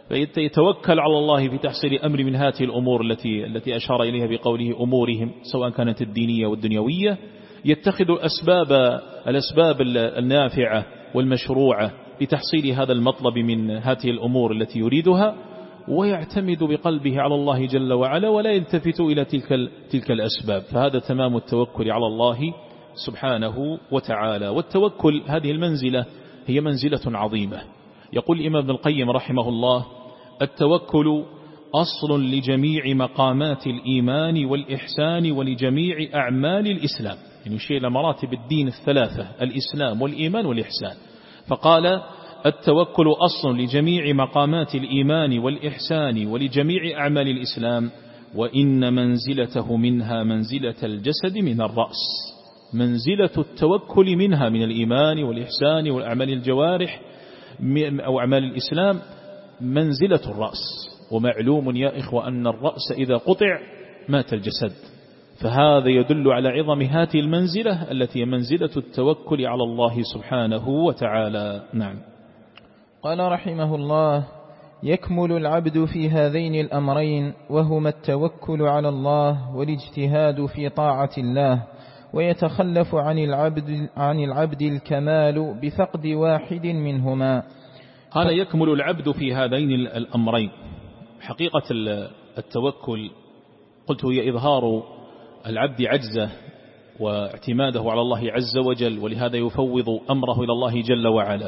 [SPEAKER 1] فيتوكل على الله في تحصيل أمر من هذه الأمور التي أشار إليها بقوله أمورهم سواء كانت الدينية والدنيوية، يتخذ الأسباب النافعة والمشروعة لتحصيل هذا المطلب من هذه الأمور التي يريدها، ويعتمد بقلبه على الله جل وعلا ولا يلتفت إلى تلك الأسباب. فهذا تمام التوكل على الله سبحانه وتعالى. والتوكل هذه المنزلة هي منزلة عظيمة. يقول الإمام ابن القيم رحمه الله: التوكل أصل لجميع مقامات الإيمان والإحسان ولجميع أعمال الإسلام، يعني يشير إلى مراتب الدين الثلاثة: الإسلام والإيمان والإحسان. فقال: التوكل أصل لجميع مقامات الإيمان والإحسان ولجميع أعمال الإسلام، وإن منزلته منها منزلة الجسد من الرأس. منزلة التوكل منها من الإيمان والإحسان والأعمال الجوارح أو أعمال الإسلام منزلة الرأس. ومعلوم يا إخوة أن الرأس إذا قطع مات الجسد، فهذا يدل على عظم هذه المنزلة التي هي منزلة التوكل على الله سبحانه وتعالى. نعم.
[SPEAKER 2] قال رحمه الله: يكمل العبد في هذين الأمرين، وهما التوكل على الله والاجتهاد في طاعة الله، ويتخلف عن العبد الكمال بفقد واحد منهما.
[SPEAKER 1] قال: يكمل العبد في هذين الأمرين. حقيقة التوكل قلت هي إظهار العبد عجزه واعتماده على الله عز وجل، ولهذا يفوض أمره إلى الله جل وعلا،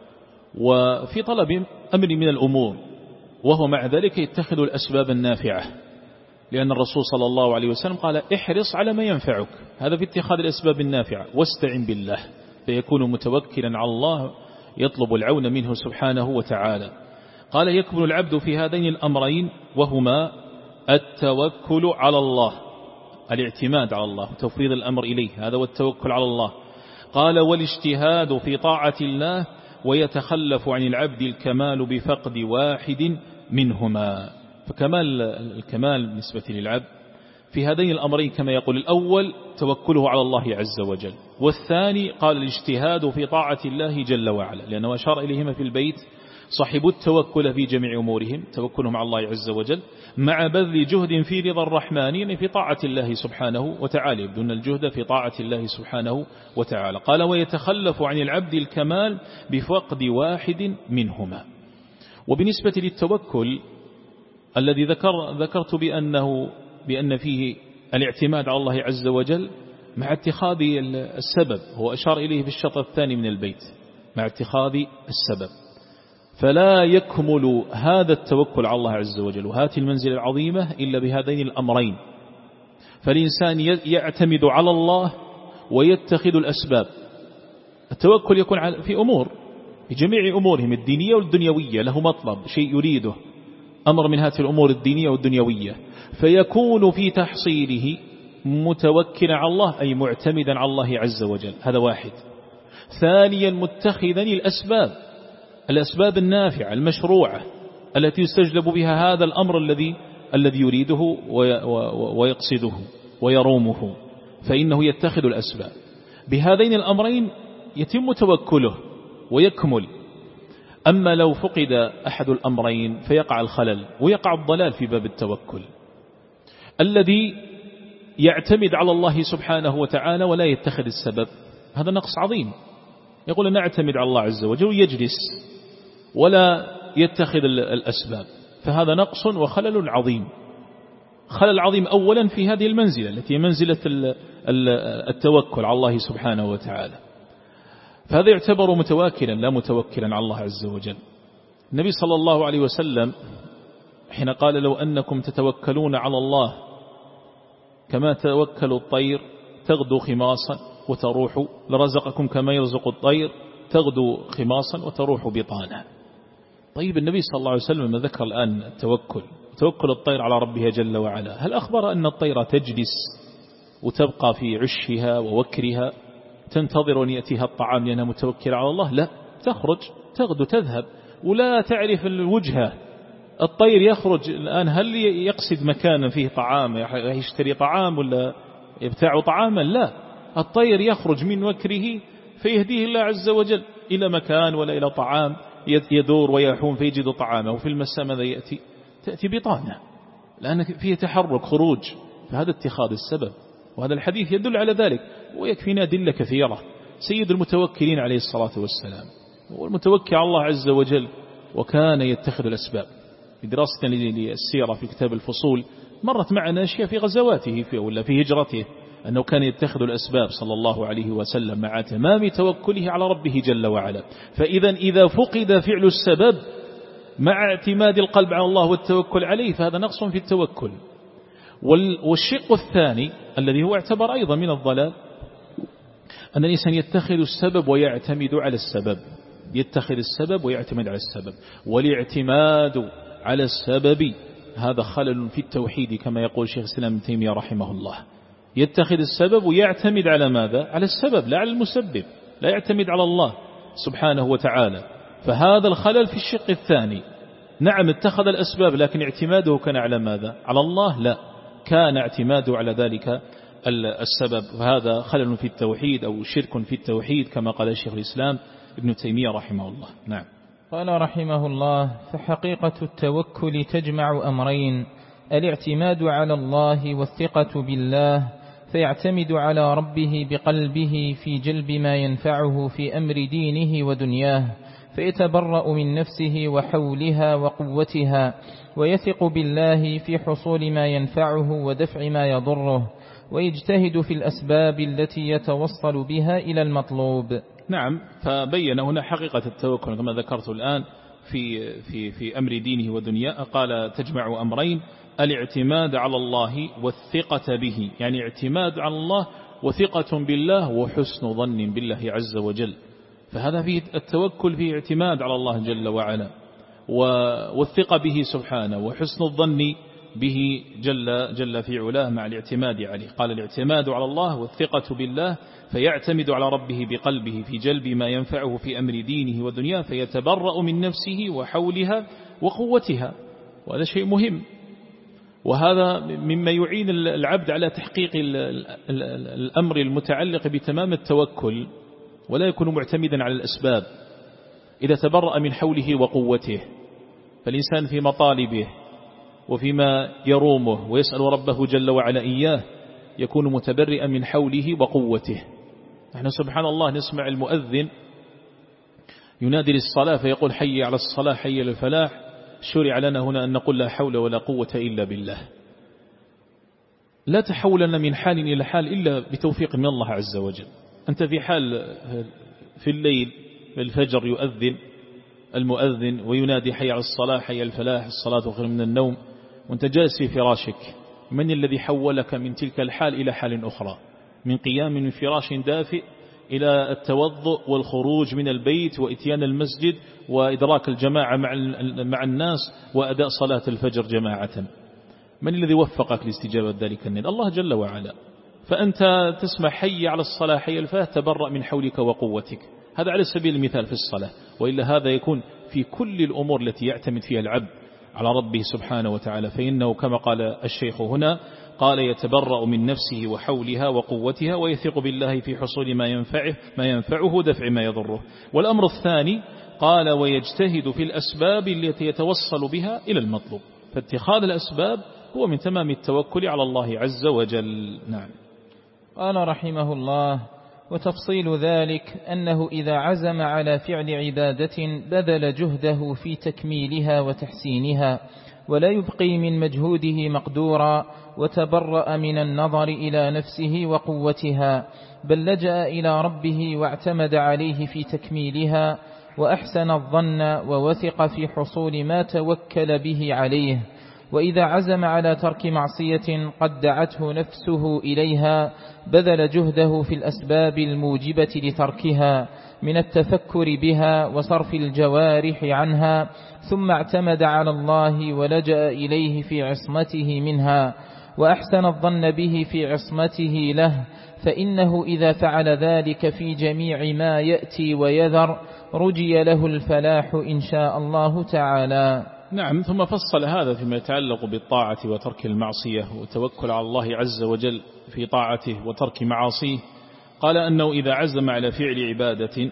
[SPEAKER 1] وفي طلب أمر من الأمور، وهو مع ذلك يتخذ الأسباب النافعة، لأن الرسول صلى الله عليه وسلم قال: احرص على ما ينفعك، هذا في اتخاذ الأسباب النافعة، واستعن بالله، فيكون متوكلا على الله يطلب العون منه سبحانه وتعالى. قال: يكمل العبد في هذين الأمرين، وهما التوكل على الله، الاعتماد على الله وتفويض الأمر إليه، هذا هو التوكل على الله. قال: والاجتهاد في طاعة الله، ويتخلف عن العبد الكمال بفقد واحد منهما. فكمال الكمال بالنسبة للعبد في هذين الأمرين كما يقول: الأول توكله على الله عز وجل، والثاني قال الاجتهاد في طاعة الله جل وعلا، لأنه أشار إليهما في البيت: صحبوا التوكل في جميع أمورهم، توكلهم على الله عز وجل مع بذل جهد في رضا الرحمن، يعني في طاعة الله سبحانه وتعالى، يبذلون الجهد في طاعة الله سبحانه وتعالى. قال: ويتخلف عن العبد الكمال بفقد واحد منهما. وبالنسبة للتوكل الذي ذكرت بأن فيه الاعتماد على الله عز وجل مع اتخاذ السبب، هو أشار إليه في الشطر الثاني من البيت: مع اتخاذ السبب. فلا يكمل هذا التوكل على الله عز وجل وهذه المنزلة العظيمة إلا بهذين الأمرين. فالإنسان يعتمد على الله ويتخذ الأسباب. التوكل يكون في أمور، في جميع أمورهم الدينية والدنيوية، له مطلب، شيء يريده، أمر من هذه الأمور الدينية والدنيوية، فيكون في تحصيله متوكلا على الله، أي معتمدا على الله عز وجل. هذا واحد. ثانيا متخذا الأسباب النافعة المشروعة التي يستجلب بها هذا الأمر الذي يريده ويقصده ويرومه، فإنه يتخذ الأسباب. بهذين الأمرين يتم توكله ويكمل. أما لو فقد أحد الأمرين فيقع الخلل ويقع الضلال في باب التوكل. الذي يعتمد على الله سبحانه وتعالى ولا يتخذ السبب، هذا نقص عظيم. يقول: نعتمد على الله عز وجل، ويجلس ولا يتخذ الأسباب، فهذا نقص وخلل عظيم. خلل عظيم أولا في هذه المنزلة التي هي منزلة التوكل على الله سبحانه وتعالى، فهذا يعتبر متواكلا لا متوكلا على الله عز وجل. النبي صلى الله عليه وسلم حين قال: لو أنكم تتوكلون على الله كما توكل الطير تغدو خماصا وتروح، لرزقكم كما يرزق الطير تغدو خماصا وتروح بطانا. طيب النبي صلى الله عليه وسلم ذكر الآن توكل الطير على ربها جل وعلا، هل أخبر أن الطير تجلس وتبقى في عشها ووكرها تنتظر أن يأتيها الطعام لأنها متوكلة على الله؟ لا، تخرج تغدو تذهب ولا تعرف الوجهة. الطير يخرج الآن، هل يقصد مكانا فيه طعام يشتري طعام ولا يبتاع طعاما؟ لا، الطير يخرج من وكره فيهديه الله عز وجل إلى مكان ولا إلى طعام يدور ويحوم فيجد طعامه، وفي المساء ماذا يأتي؟ تأتي بطانه، لأن فيه تحرك خروج، فهذا اتخاذ السبب. وهذا الحديث يدل على ذلك، ويكفينا أدلة كثيرة. سيد المتوكلين عليه الصلاة والسلام والمتوكل على الله عز وجل، وكان يتخذ الأسباب. في دراستنا للسيرة في كتاب الفصول مرت معنا أشياء في غزواته ولا في هجرته، أنه كان يتخذ الأسباب صلى الله عليه وسلم مع تمام توكله على ربه جل وعلا. فإذا فقد فعل السبب مع اعتماد القلب على الله والتوكل عليه فهذا نقص في التوكل. والشق الثاني الذي هو اعتبر أيضا من الضلال أن الإنسان يتخذ السبب ويعتمد على السبب، يتخذ السبب ويعتمد على السبب. والاعتماد على السبب هذا خلل في التوحيد كما يقول شيخ الإسلام ابن تيمية رحمه الله. يتخذ السبب ويعتمد على ماذا؟ على السبب لا على المسبب، لا يعتمد على الله سبحانه وتعالى. فهذا الخلل في الشق الثاني. نعم اتخذ الأسباب لكن اعتماده كان على ماذا؟ على الله؟ لا، كان اعتماده على ذلك السبب. وهذا خلل في التوحيد أو شرك في التوحيد كما قال الشيخ الإسلام ابن تيمية رحمه الله. نعم.
[SPEAKER 2] قال رحمه الله: فحقيقة التوكل تجمع أمرين: الاعتماد على الله والثقة بالله، فيعتمد على ربه بقلبه في جلب ما ينفعه في أمر دينه ودنياه، فيتبرأ من نفسه وحولها وقوتها، ويثق بالله في حصول ما ينفعه ودفع ما يضره، ويجتهد في الأسباب التي يتوصل بها إلى المطلوب.
[SPEAKER 1] نعم. فبين هنا حقيقة التوكل كما ذكرت الآن في أمر دينه ودنياه. قال تجمع أمرين: الاعتماد على الله والثقة به، يعني اعتماد على الله وثقة بالله وحسن ظن بالله عز وجل. فهذا فيه التوكل، فيه اعتماد على الله جل وعلا والثقة به سبحانه وحسن الظن به جل في علاه مع الاعتماد عليه. قال الاعتماد على الله والثقة بالله، فيعتمد على ربه بقلبه في جلب ما ينفعه في أمر دينه ودنياه، فيتبرأ من نفسه وحولها وقوتها. وهذا شيء مهم، وهذا مما يعين العبد على تحقيق الأمر المتعلق بتمام التوكل، ولا يكون معتمدا على الأسباب. إذا تبرأ من حوله وقوته، فالإنسان في مطالبه وفيما يرومه ويسأل ربه جل وعلا إياه يكون متبرئا من حوله وقوته. نحن سبحان الله نسمع المؤذن ينادي للصلاة فيقول: حي على الصلاة، حي للفلاح. شرع لنا هنا أن نقول لا حول ولا قوة إلا بالله. لا تحول لنا من حال إلى حال إلا بتوفيق من الله عز وجل. أنت في حال في الليل في الفجر يؤذن المؤذن وينادي: حي على الصلاة، حي الفلاح، الصلاة خير من النوم، وأنت جالس في فراشك. من الذي حولك من تلك الحال إلى حال أخرى؟ من قيام من فراش دافئ إلى التوضؤ والخروج من البيت وإتيان المسجد وإدراك الجماعة مع الناس وأداء صلاة الفجر جماعة. من الذي وفقك لاستجابة ذلك النداء؟ الله جل وعلا. فأنت تسمع حي على الصلاة، حي الفلاح، تبرأ من حولك وقوتك. هذا على سبيل المثال في الصلاة، وإلا هذا يكون في كل الأمور التي يعتمد فيها العبد على ربه سبحانه وتعالى. فإنه كما قال الشيخ هنا، قال يتبرأ من نفسه وحولها وقوتها، ويثق بالله في حصول ما ينفعه دفع ما يضره. والأمر الثاني قال: ويجتهد في الأسباب التي يتوصل بها إلى المطلوب. فاتخاذ الأسباب هو من تمام التوكل على الله عز وجل. نعم.
[SPEAKER 2] قال رحمه الله: وتفصيل ذلك أنه إذا عزم على فعل عبادة بذل جهده في تكميلها وتحسينها، ولا يبقي من مجهوده مقدورا، وتبرأ من النظر إلى نفسه وقوتها، بل لجأ إلى ربه واعتمد عليه في تكميلها، وأحسن الظن ووثق في حصول ما توكل به عليه. وإذا عزم على ترك معصية قد دعته نفسه إليها بذل جهده في الأسباب الموجبة لتركها من التفكر بها وصرف الجوارح عنها، ثم اعتمد على الله ولجأ إليه في عصمته منها، وأحسن الظن به في عصمته له، فإنه إذا فعل ذلك في جميع ما يأتي ويذر رجي له الفلاح إن شاء الله تعالى.
[SPEAKER 1] نعم. ثم فصل هذا فيما يتعلق بالطاعة وترك المعصية والتوكل على الله عز وجل في طاعته وترك معاصيه. قال أنه إذا عزم على فعل عبادة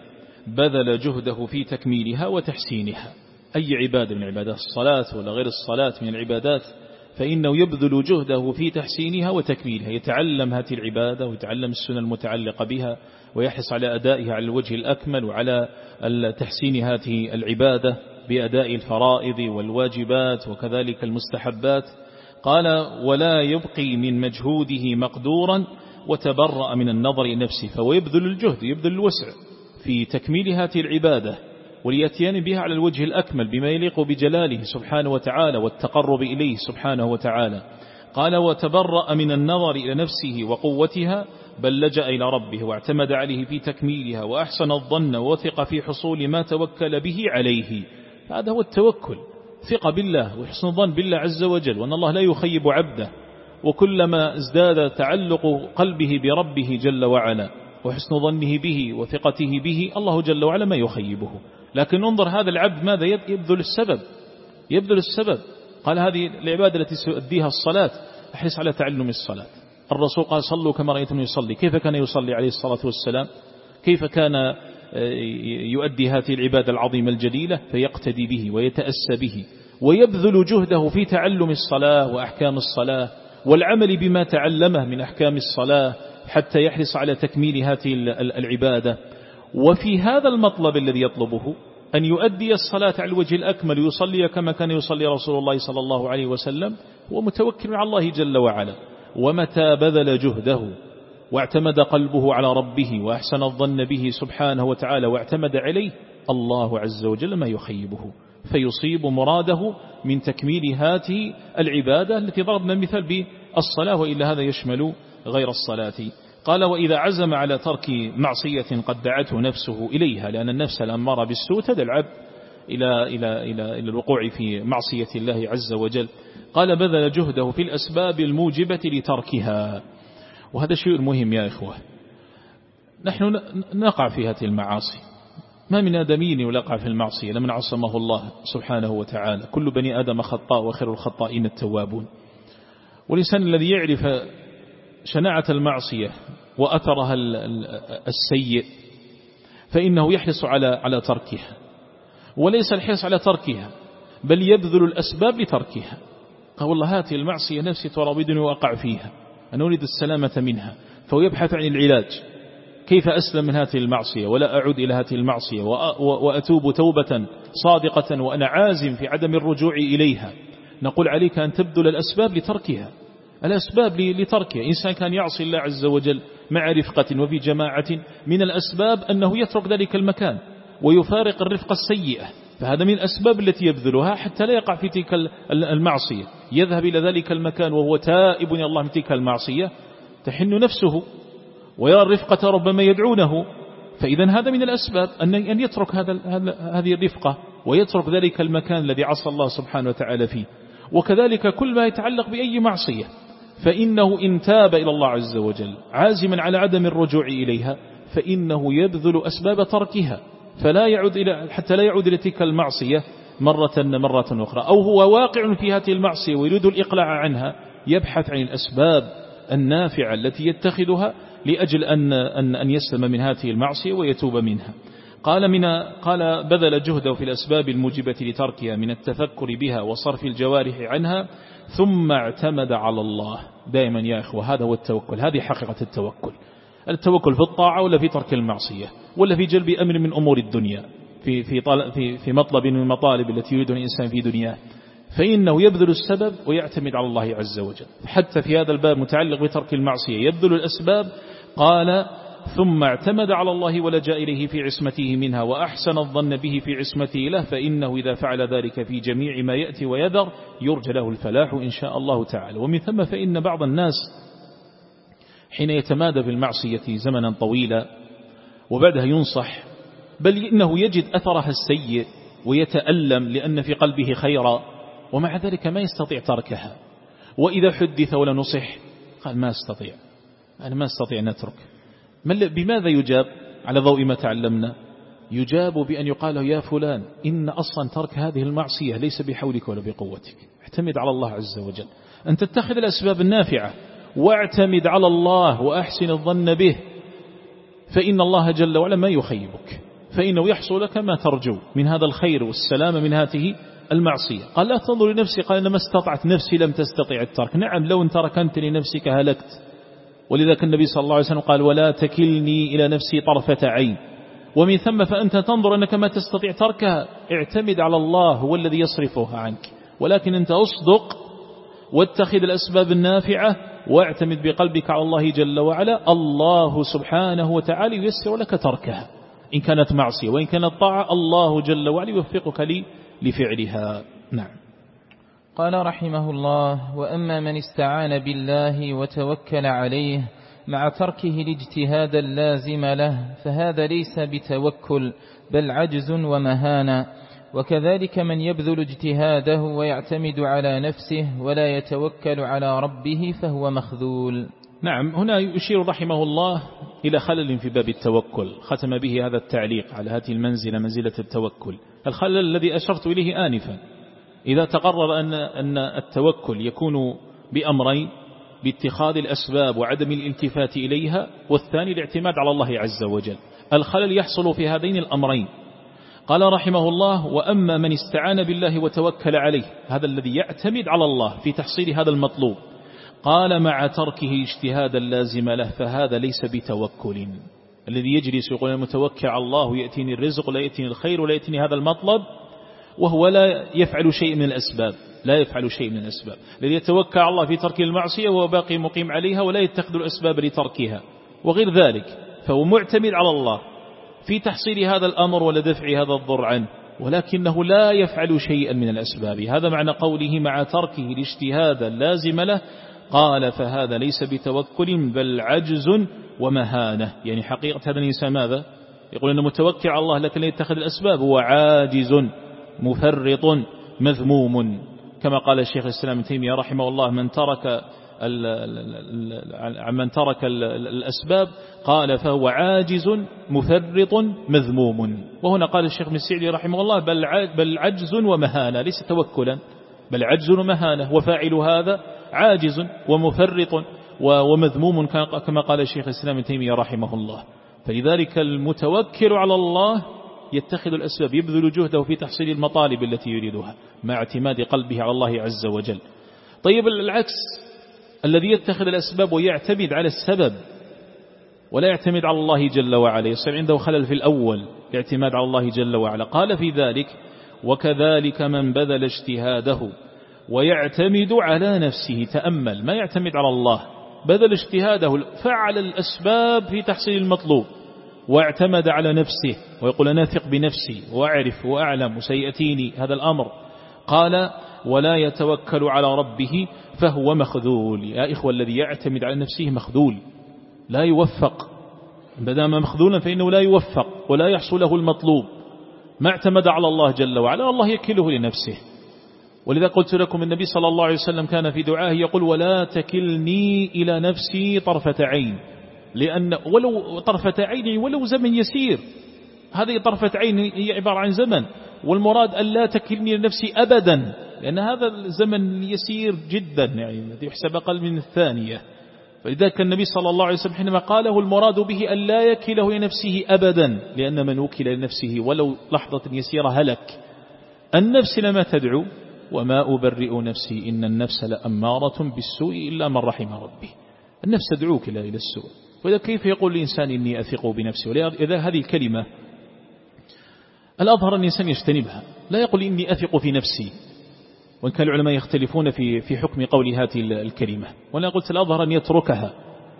[SPEAKER 1] بذل جهده في تكميلها وتحسينها. أي عبادة من عبادات الصلاة ولا غير الصلاة من العبادات فإنه يبذل جهده في تحسينها وتكميلها، يتعلم هذه العبادة ويتعلم السنة المتعلقة بها ويحرص على أدائها على الوجه الأكمل وعلى تحسين هذه العبادة بأداء الفرائض والواجبات وكذلك المستحبات. قال ولا يبقي من مجهوده مقدورا وتبرأ من النظر إلى نفسه، فهو يبذل الجهد يبذل الوسع في تكميل هذه العبادة وليتيان بها على الوجه الأكمل بما يليق بجلاله سبحانه وتعالى والتقرب إليه سبحانه وتعالى. قال وتبرأ من النظر إلى نفسه وقوتها، بل لجأ إلى ربه واعتمد عليه في تكميلها وأحسن الظن ووثق في حصول ما توكل به عليه. هذا هو التوكل، ثقة بالله وحسن الظن بالله عز وجل، وأن الله لا يخيب عبده، وكلما ازداد تعلق قلبه بربه جل وعلا وحسن ظنه به وثقته به الله جل وعلا ما يخيبه. لكن انظر هذا العبد ماذا يبذل السبب. قال هذه العبادة التي سيؤديها الصلاة، أحرص على تعلم الصلاة. الرسول قال صلوا كما رأيتم يصلي. كيف كان يصلي عليه الصلاة والسلام؟ كيف كان يؤدي هذه العبادة العظيمة الجليلة؟ فيقتدي به ويتأسى به ويبذل جهده في تعلم الصلاة وأحكام الصلاة والعمل بما تعلمه من أحكام الصلاة حتى يحرص على تكميل هذه العبادة. وفي هذا المطلب الذي يطلبه أن يؤدي الصلاة على الوجه الأكمل يصلي كما كان يصلي رسول الله صلى الله عليه وسلم، هو متوكل على الله جل وعلا. ومتى بذل جهده واعتمد قلبه على ربه وأحسن الظن به سبحانه وتعالى واعتمد عليه، الله عز وجل ما يخيبه فيصيب مراده من تكميل هذه العبادة التي ضربنا المثال بالصلاة، وإلا هذا يشمل غير الصلاة. قال وإذا عزم على ترك معصية قد دعته نفسه إليها، لأن النفس الأمارة بالسوء تدعو العبد إلى الوقوع في معصية الله عز وجل. قال بذل جهده في الأسباب الموجبة لتركها. وهذا شيء مهم يا إخوة، نحن نقع في هذه المعاصي، ما من آدمين يقع في المعصية لمن عصمه الله سبحانه وتعالى. كل بني آدم خطاء وخير الخطائين التوابون. والإنسان الذي يعرف شناعة المعصية وأثرها السيء فإنه يحرص على تركها، وليس الحرص على تركها بل يبذل الأسباب لتركها. قال والله هذه المعصية نفسي تراودني وأقع فيها، أنا أريد السلامة منها، فهو يبحث عن العلاج، كيف أسلم من هذه المعصية ولا أعود إلى هذه المعصية وأتوب توبة صادقة وأنا عازم في عدم الرجوع إليها. نقول عليك أن تبذل الأسباب لتركها، الأسباب لتركها. إنسان كان يعصي الله عز وجل مع رفقة وفي جماعة، من الأسباب أنه يترك ذلك المكان ويفارق الرفقة السيئة، فهذا من الأسباب التي يبذلها حتى لا يقع في تلك المعصية. يذهب إلى ذلك المكان وهو تائب إلى الله من تلك المعصية، تحن نفسه ويرى الرفقة ربما يدعونه، فإذا هذا من الأسباب أن يترك هذه الرفقة ويترك ذلك المكان الذي عصى الله سبحانه وتعالى فيه. وكذلك كل ما يتعلق بأي معصية فإنه إن تاب إلى الله عز وجل عازما على عدم الرجوع إليها فإنه يبذل أسباب تركها حتى لا يعود إلى تلك المعصية مرة أخرى، أو هو واقع في هذه المعصية ويريد الإقلاع عنها، يبحث عن الأسباب النافعة التي يتخذها لأجل أن يسلم من هذه المعصية ويتوب منها. قال بذل جهده في الأسباب الموجبة لتركها من التفكر بها وصرف الجوارح عنها، ثم اعتمد على الله. دائما يا إخوة هذا هو التوكل، هذه حقيقة التوكل في الطاعة ولا في ترك المعصية ولا في جلب أمر من أمور الدنيا، في مطلب من المطالب التي يريد الإنسان في دنياه، فإنه يبذل السبب ويعتمد على الله عز وجل. حتى في هذا الباب متعلق بترك المعصية يبذل الأسباب. قال ثم اعتمد على الله ولجأ إليه في عصمته منها وأحسن الظن به في عصمته له، فإنه إذا فعل ذلك في جميع ما يأتي ويذر يرجى له الفلاح إن شاء الله تعالى. ومن ثم فإن بعض الناس حين يتمادى في المعصية زمنا طويلا وبعدها ينصح، بل إنه يجد أثرها السيء ويتألم لأن في قلبه خيرا، ومع ذلك ما يستطيع تركها. وإذا حدث ولا نصح قال ما استطيع أن أترك. بماذا يجاب على ضوء ما تعلمنا؟ يجاب بأن يقال يا فلان إن أصلا ترك هذه المعصية ليس بحولك ولا بقوتك، اعتمد على الله عز وجل، أن تتخذ الأسباب النافعة واعتمد على الله وأحسن الظن به، فإن الله جل وعلا ما يخيبك. فإنه يحصل لك ما ترجو من هذا الخير والسلامة من هذه المعصية. قال لا تنظر لنفسي، قال إنما استطعت نفسي لم تستطيع الترك. نعم لو أن تركنت لنفسك هلكت. ولذلك النبي صلى الله عليه وسلم قال ولا تكلني إلى نفسي طرفة عين. ومن ثم فأنت تنظر أنك ما تستطيع تركها، اعتمد على الله هو الذي يصرفها عنك، ولكن أنت أصدق واتخذ الأسباب النافعة واعتمد بقلبك على الله جل وعلا. الله سبحانه وتعالى ييسر لك تركها إن كانت معصية، وإن كانت طاعة الله جل وعلا يوفقك لفعلها. نعم.
[SPEAKER 2] قال رحمه الله: وأما من استعان بالله وتوكل عليه مع تركه الاجتهاد اللازم له فهذا ليس بتوكل بل عجز ومهانة. وكذلك من يبذل اجتهاده ويعتمد على نفسه ولا يتوكل على ربه فهو مخذول.
[SPEAKER 1] نعم. هنا يشير رحمه الله إلى خلل في باب التوكل، ختم به هذا التعليق على هذه المنزلة، منزلة التوكل. الخلل الذي أشرت إليه آنفا، إذا تقرر أن التوكل يكون بأمرين: باتخاذ الأسباب وعدم الالتفات إليها، والثاني الاعتماد على الله عز وجل. الخلل يحصل في هذين الأمرين. قال رحمه الله: وأما من استعان بالله وتوكل عليه، هذا الذي يعتمد على الله في تحصيل هذا المطلوب، قال مع تركه اجتهاد اللازم له فهذا ليس بتوكل. الذي يجلس يقول المتوكل على الله ويأتيني الرزق ولا يأتيني الخير ولا يأتيني هذا المطلب، وهو لا يفعل شيء من الأسباب، لا يفعل شيء من الأسباب. الذي يتوكل على الله في ترك المعصية وهو باقي مقيم عليها ولا يتخذ الأسباب لتركها وغير ذلك، فهو معتمد على الله في تحصيل هذا الأمر ولا دفع هذا الضر عنه، ولكنه لا يفعل شيئا من الأسباب. هذا معنى قوله مع تركه الاجتهاد اللازم له، قال فهذا ليس بتوكل بل عجز ومهانة. يعني حقيقة هذا الإنسان ماذا؟ يقول أنه متوكل على الله لكن لا يتخذ الأسباب، هو عاجز مفرط مذموم، كما قال الشيخ الإسلام ابن تيمية رحمه الله: من ترك الأسباب قال فهو عاجز مفرط مذموم. وهنا قال الشيخ ابن سعدي رحمه الله: بل عجز ومهانة، ليس توكلا بل عجز ومهانة، وفاعل هذا عاجز ومفرط ومذموم كما قال الشيخ الإسلام ابن تيمية رحمه الله. فلذلك المتوكل على الله يتخذ الأسباب، يبذل جهده في تحصيل المطالب التي يريدها مع اعتماد قلبه على الله عز وجل. طيب العكس، الذي يتخذ الأسباب ويعتمد على السبب ولا يعتمد على الله جل وعلا، يصير عنده خلل في الأول، الاعتماد على الله جل وعلا. قال في ذلك: وكذلك من بذل اجتهاده ويعتمد على نفسه. تأمل، ما يعتمد على الله، بذل اجتهاده، فعل الأسباب في تحصيل المطلوب واعتمد على نفسه ويقول أنا أثق بنفسي وأعرف وأعلم وسيأتيني هذا الأمر. قال: ولا يتوكل على ربه فهو مخذول. يا إخوة، الذي يعتمد على نفسه مخذول، لا يوفق. بدام مخذولا فإنه لا يوفق ولا يحصل له المطلوب. ما اعتمد على الله جل وعلا، الله يكله لنفسه. ولذا قلت لكم النبي صلى الله عليه وسلم كان في دعاه يقول: ولا تكلني إلى نفسي طرفة عين، لأن ولو طرفة عين ولو زمن يسير، هذه طرفة عين هي عبارة عن زمن، والمراد أن لا تكلني لنفسي أبدا، لأن هذا الزمن يسير جدا، يعني يحسب أقل من الثانية. فلذلك النبي صلى الله عليه وسلم حينما قاله المراد به أن لا يكله لنفسه أبدا، لأن من وكل لنفسه ولو لحظة يسيرة هلك. النفس لما تدعو: وما أبرئ نفسي إن النفس لأمارة بالسوء إلا من رحم ربي. النفس تدعوك إلى السوء. وإذا كيف يقول الإنسان إني أثق بنفسي؟ ولذا هذه الكلمة الأظهر أن الإنسان يجتنبها، لا يقول إني أثق في نفسي، وإن كان العلماء يختلفون في حكم قول هذه الكلمة، وأنا قلت الأظهر أن يتركها،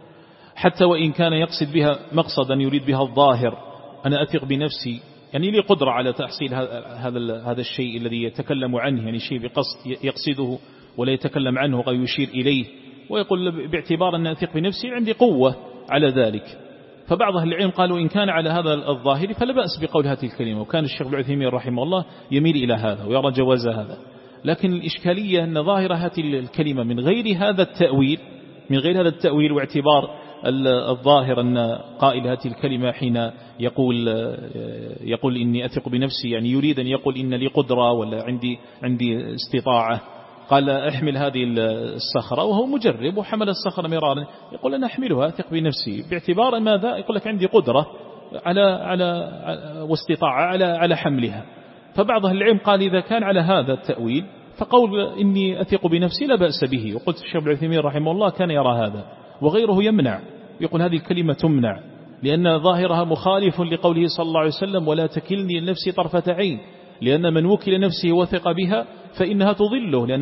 [SPEAKER 1] حتى وإن كان يقصد بها مقصدا يريد بها الظاهر: أنا أثق بنفسي، يعني لي قدرة على تحصيل هذا الشيء الذي يتكلم عنه، يعني شيء بقصد يقصده ولا يتكلم عنه أو يشير إليه، ويقول باعتبار أن أثق بنفسي عندي قوة على ذلك. فبعض أهل العلم قالوا إن كان على هذا الظاهر فلا بأس بقول هذه الكلمة، وكان الشيخ ابن عثيمين رحمه الله يميل إلى هذا ويرى جواز هذا. لكن الإشكالية أن ظاهر هذه الكلمة من غير هذا التأويل واعتبار الظاهر أن قائل هذه الكلمة حين يقول إني أثق بنفسي، يعني يريد أن يقول إن لي قدرة ولا عندي استطاعة. قال: احمل هذه الصخرة، وهو مجرب وحمل الصخرة مرارا، يقول أنا أحملها أثق بنفسي، باعتبار ماذا؟ يقول لك عندي قدرة واستطاع على حملها. فبعض أهل العلم قال إذا كان على هذا التأويل فقول إني أثق بنفسي لا بأس به. وقلت الشيخ ابن عثيمين رحمه الله كان يرى هذا، وغيره يمنع، يقول هذه الكلمة تمنع لأن ظاهرها مخالف لقوله صلى الله عليه وسلم ولا تكلني لنفسي طرفة عين، لأن من وكل نفسه وثق بها فإنها تضله، لأن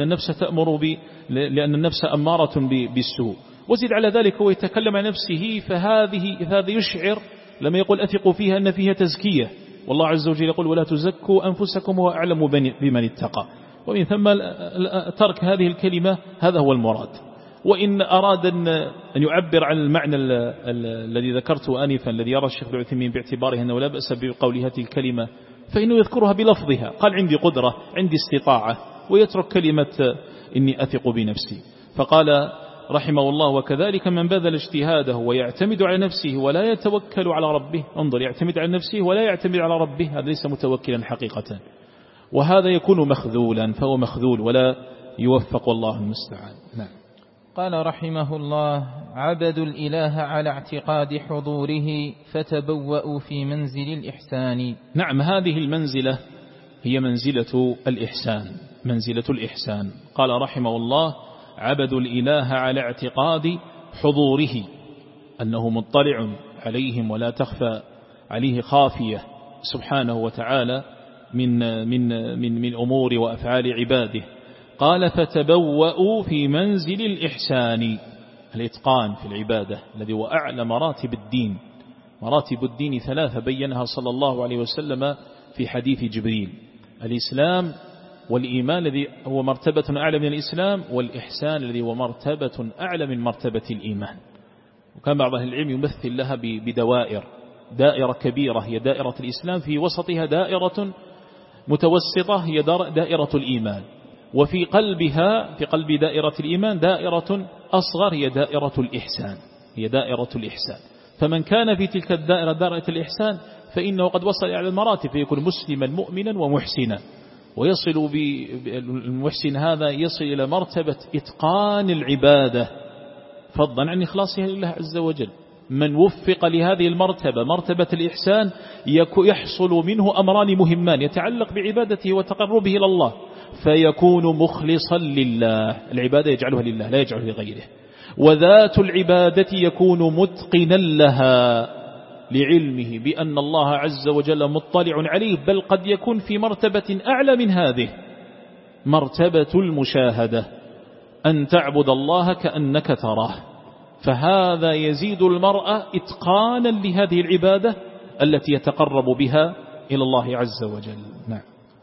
[SPEAKER 1] النفس أمارة بالسوء. وزد على ذلك هو يتكلم عن نفسه، فهذا يشعر لما يقول أثق فيها أن فيها تزكية، والله عز وجل يقول ولا تزكوا أنفسكم هو أعلم بمن اتقى. ومن ثم ترك هذه الكلمة هذا هو المراد. وإن أراد أن يعبر عن المعنى الذي ذكرته آنفا الذي يرى الشيخ ابن عثيمين باعتباره أنه لا بأس بقول هذه الكلمة، فإنه يذكرها بلفظها، قال عندي قدرة عندي استطاعة، ويترك كلمة إني أثق بنفسي. فقال رحمه الله وكذلك من بذل اجتهاده ويعتمد على نفسه ولا يتوكل على ربه، انظر، يعتمد على نفسه ولا يعتمد على ربه، هذا ليس متوكلا حقيقة، وهذا يكون مخذولا، فهو مخذول ولا يوفق، والله المستعان. نعم.
[SPEAKER 2] قال رحمه الله عبدوا الإله على اعتقاد حضوره فتبوأوا في منزل الإحسان.
[SPEAKER 1] نعم، هذه المنزلة هي منزلة الإحسان. قال رحمه الله عبدوا الإله على اعتقاد حضوره، أنه مطلع عليهم ولا تخفى عليه خافية سبحانه وتعالى من أمور وأفعال عباده. قال فتبوأوا في منزل الإحسان، الإتقان في العبادة الذي هو أعلى مراتب الدين. مراتب الدين 3 بينها صلى الله عليه وسلم في حديث جبريل: الإسلام والإيمان الذي هو مرتبة أعلى من الإسلام، والإحسان الذي هو مرتبة أعلى من مرتبة الإيمان. وكان بعض أهل العلم يمثل لها بدوائر، دائرة كبيرة هي دائرة الإسلام، في وسطها دائرة متوسطة هي دائرة الإيمان، وفي قلبها في قلب دائرة الإيمان دائرة أصغر هي دائرة الإحسان. فمن كان في تلك الدائرة دائرة الإحسان فإنه قد وصل إلى المراتب، فيكون مسلما مؤمنا ومحسنا، ويصل بالمحسن هذا يصل إلى مرتبة إتقان العبادة فضلا عن إخلاصها لله عز وجل. من وفق لهذه المرتبة مرتبة الإحسان يحصل منه أمران مهمان يتعلق بعبادته وتقربه إلى الله، فيكون مخلصا لله، العبادة يجعلها لله لا يجعلها لغيره، وذات العبادة يكون متقنا لها لعلمه بأن الله عز وجل مطلع عليه، بل قد يكون في مرتبة أعلى من هذه، مرتبة المشاهدة، أن تعبد الله كأنك تراه. فهذا يزيد المرء إتقانا لهذه العبادة التي يتقرب بها إلى الله عز وجل. نعم.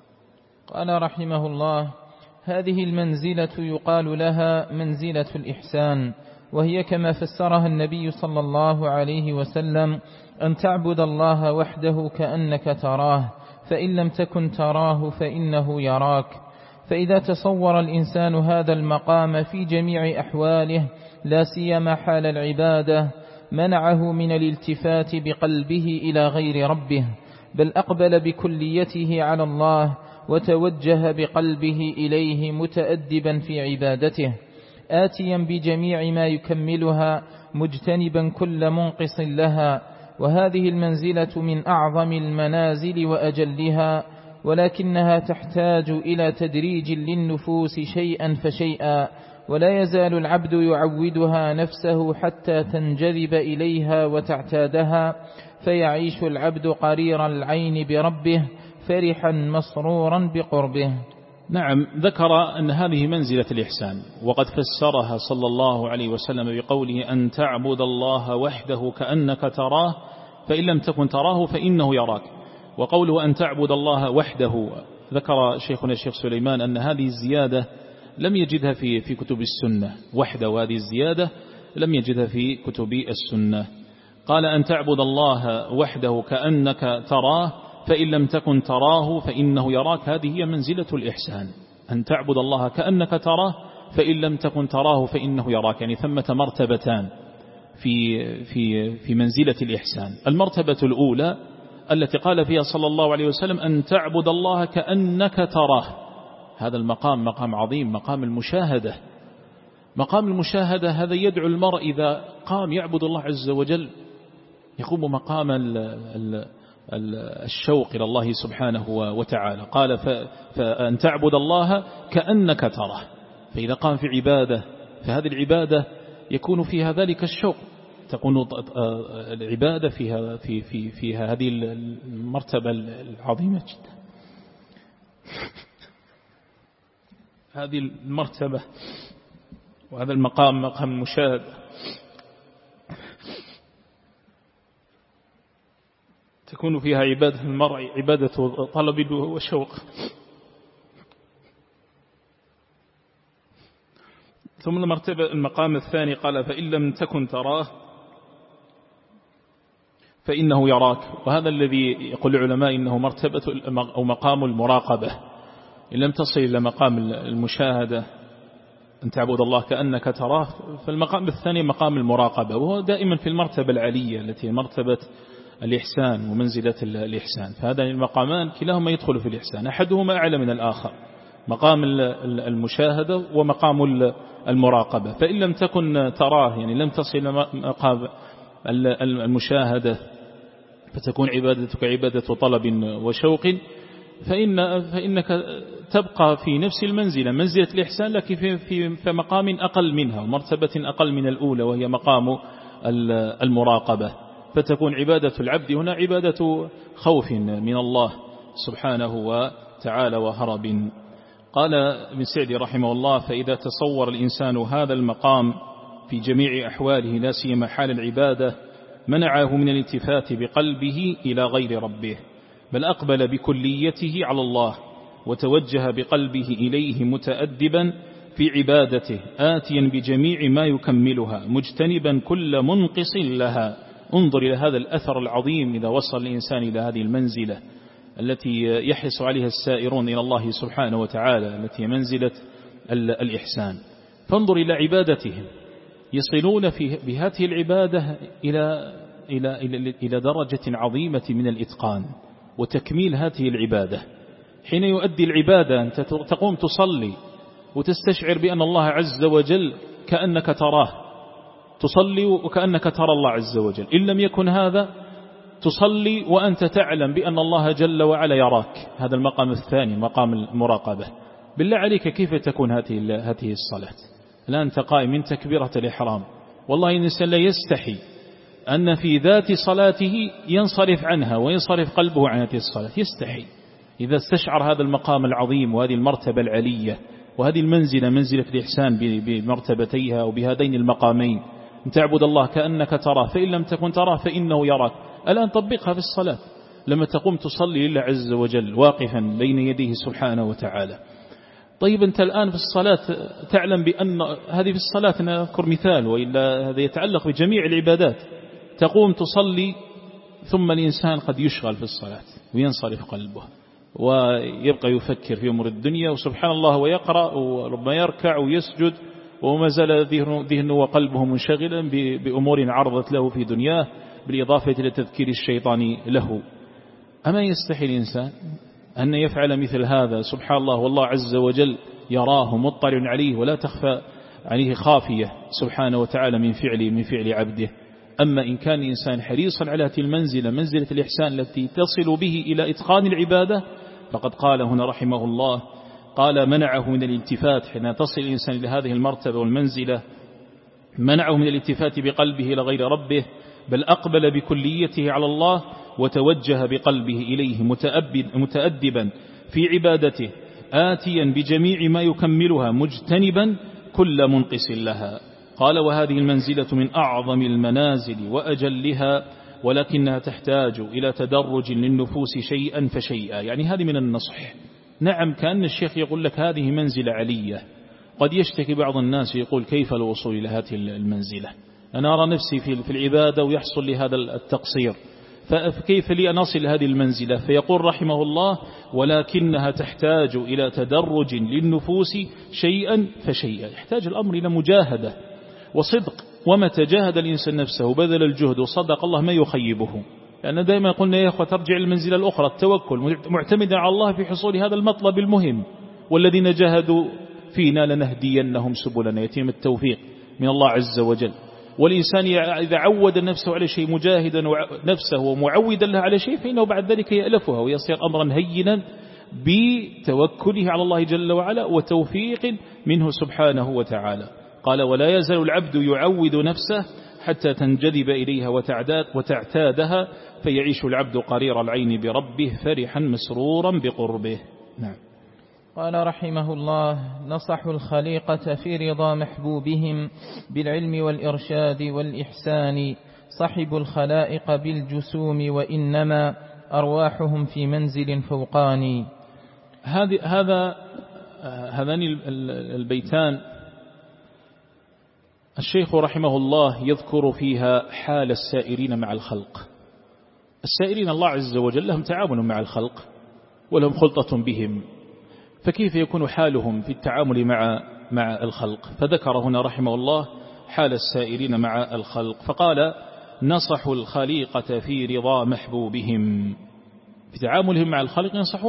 [SPEAKER 2] قال رحمه الله هذه المنزلة يقال لها منزلة الإحسان، وهي كما فسرها النبي صلى الله عليه وسلم: أن تعبد الله وحده كأنك تراه، فإن لم تكن تراه فإنه يراك. فإذا تصور الإنسان هذا المقام في جميع أحواله لا سيما حال العبادة منعه من الالتفات بقلبه إلى غير ربه، بل أقبل بكليته على الله وتوجه بقلبه إليه متأدبا في عبادته، آتيا بجميع ما يكملها مجتنبا كل منقص لها. وهذه المنزلة من أعظم المنازل وأجلها، ولكنها تحتاج إلى تدريج للنفوس شيئا فشيئا، ولا يزال العبد يعودها نفسه حتى تنجذب إليها وتعتادها، فيعيش العبد قرير العين بربه فرحا مسرورا بقربه.
[SPEAKER 1] نعم، ذكر أن هذه منزلة الإحسان، وقد فسرها صلى الله عليه وسلم بقوله: أن تعبد الله وحده كأنك تراه، فإن لم تكن تراه فإنه يراك. وقوله أن تعبد الله وحده، ذكر شيخنا الشيخ سليمان أن هذه الزيادة لم يجدها في كتب السنة وحده، وهذه الزيادة لم يجدها في كتب السنة. قال: أن تعبد الله وحده كأنك تراه، فإن لم تكن تراه فإنه يراك. هذه هي منزلة الإحسان، أن تعبد الله كأنك تراه، فإن لم تكن تراه فإنه يراك. يعني ثمة مرتبتان في منزلة الإحسان. المرتبة الأولى التي قال فيها صلى الله عليه وسلم: أن تعبد الله كأنك تراه. هذا المقام مقام عظيم، مقام المشاهدة. مقام المشاهدة هذا يدعو المرء إذا قام يعبد الله عز وجل يقوم مقام الشوق إلى الله سبحانه وتعالى. قال فأن تعبد الله كأنك تراه. فإذا قام في عبادة فهذه العبادة يكون فيها ذلك الشوق، تكون العبادة فيها هذه المرتبة العظيمة جدا، هذه المرتبة وهذا المقام مقام المشاهدة تكون فيها عبادة المرء عبادة طلب وشوق. ثم المقام الثاني قال فإن لم تكن تراه فإنه يراك. وهذا الذي يقول العلماء إنه مرتبة أو مقام المراقبة. إن لم تصل إلى مقام المشاهدة أن تعبد الله كأنك تراه، فالمقام الثاني مقام المراقبة، وهو دائما في المرتبة العلية التي مرتبة الإحسان ومنزلة الإحسان. فهذا المقامان كلاهما يدخل في الإحسان، أحدهما أعلى من الآخر، مقام المشاهدة ومقام المراقبة. فإن لم تكن تراه يعني لم تصل إلى مقام المشاهدة فتكون عبادتك عبادة طلب وشوق، فإنك تبقى في نفس المنزلة منزلة الإحسان لكن في مقام أقل منها ومرتبة أقل من الأولى، وهي مقام المراقبة. فتكون عبادة العبد هنا عبادة خوف من الله سبحانه وتعالى وهرب. قال ابن سعدي رحمه الله فإذا تصور الإنسان هذا المقام في جميع أحواله لا سيما حال العبادة منعه من الالتفات بقلبه إلى غير ربه، بل أقبل بكليته على الله وتوجه بقلبه إليه متأدبا في عبادته آتيا بجميع ما يكملها مجتنبا كل منقص لها. انظر إلى هذا الأثر العظيم إذا وصل الإنسان إلى هذه المنزلة التي يحرص عليها السائرون إلى الله سبحانه وتعالى التي منزلة الإحسان. فانظر إلى عبادتهم، يصلون بهذه العبادة إلى درجة عظيمة من الإتقان وتكميل هذه العبادة. حين يؤدي العبادة أنت تقوم تصلي وتستشعر بأن الله عز وجل كأنك تراه، تصلي وكأنك ترى الله عز وجل. إن لم يكن هذا تصلي وأنت تعلم بأن الله جل وعلا يراك. هذا المقام الثاني مقام المراقبة. بالله عليك كيف تكون هذه الصلاة؟ الآن أنت قائم من تكبيرة الإحرام، والله الإنسان لا يستحي أن في ذات صلاته ينصرف عنها وينصرف قلبه عن هذه الصلاة، يستحي إذا استشعر هذا المقام العظيم وهذه المرتبة العلية وهذه المنزلة منزلة الإحسان بمرتبتيها وبهذين المقامين. أن تعبد الله كأنك تراه فإن لم تكن تراه فإنه يراك. الآن طبقها في الصلاة لما تقوم تصلي لله عز وجل واقفا بين يديه سبحانه وتعالى. طيب أنت الآن في الصلاة تعلم بأن هذه في الصلاة، نذكر مثال وإلا هذا يتعلق بجميع العبادات، تقوم تصلي ثم الإنسان قد يشغل في الصلاة وينصرف قلبه ويبقى يفكر في أمور الدنيا، وسبحان الله ويقرأ وربما يركع ويسجد وما زال ذهنه وقلبه منشغلا بأمور عرضت له في دنياه بالإضافة إلى تذكير الشيطان له. أما يستحي الإنسان أن يفعل مثل هذا؟ سبحان الله والله عز وجل يراه مطلع عليه ولا تخفى عليه خافية سبحانه وتعالى من فعل عبده. أما إن كان الإنسان حريصا على هذه المنزلة منزلة الإحسان التي تصل به إلى إتقان العبادة، فقد قال هنا رحمه الله قال منعه من الالتفات. حين تصل الإنسان إلى هذه المرتبة والمنزلة منعه من الالتفات بقلبه إلى غير ربه، بل أقبل بكليته على الله وتوجه بقلبه إليه متأدبا في عبادته آتيا بجميع ما يكملها مجتنبا كل منقص لها. قال وهذه المنزلة من أعظم المنازل وأجلها، ولكنها تحتاج إلى تدرج للنفوس شيئا فشيئا. يعني هذه من النصح. نعم كأن الشيخ يقول لك هذه منزلة علية. قد يشتكي بعض الناس يقول كيف الوصول إلى هذه المنزلة؟ أنا أرى نفسي في العبادة ويحصل لي هذا التقصير، فكيف لي أن أصل هذه المنزلة؟ فيقول رحمه الله ولكنها تحتاج إلى تدرج للنفوس شيئا فشيئا. يحتاج الأمر إلى مجاهدة وصدق، ومتى جاهد الإنسان نفسه وبذل الجهد وصدق الله ما يخيبه. لأن دائما قلنا يا أخوة ترجع المنزلة الأخرى التوكل معتمدا على الله في حصول هذا المطلب المهم. والذين جاهدوا فينا لنهدينهم سبلنا، يتم التوفيق من الله عز وجل. والإنسان إذا عود نفسه على شيء مجاهدا نفسه ومعودا له على شيء فإنه بعد ذلك يألفها ويصير أمرا هينا بتوكله على الله جل وعلا وتوفيق منه سبحانه وتعالى. قال ولا يزال العبد يعود نفسه حتى تنجذب إليها وتعتادها فيعيش العبد قرير العين بربه فرحا مسرورا بقربه. نعم.
[SPEAKER 2] قال رحمه الله: نصحوا الخليقة في رضا محبوبهم بالعلم والإرشاد والإحسان، صحبوا الخلائق بالجسوم وإنما أرواحهم في منزل فوقاني.
[SPEAKER 1] هذان البيتان الشيخ رحمه الله يذكر فيها حال السائرين مع الخلق. السائرين الله عز وجل لهم تعامل مع الخلق ولهم خلطة بهم، فكيف يكون حالهم في التعامل مع الخلق؟ فذكر هنا رحمه الله حال السائرين مع الخلق فقال: نصحوا الخليقة في رضا محبوبهم. في تعاملهم مع الخلق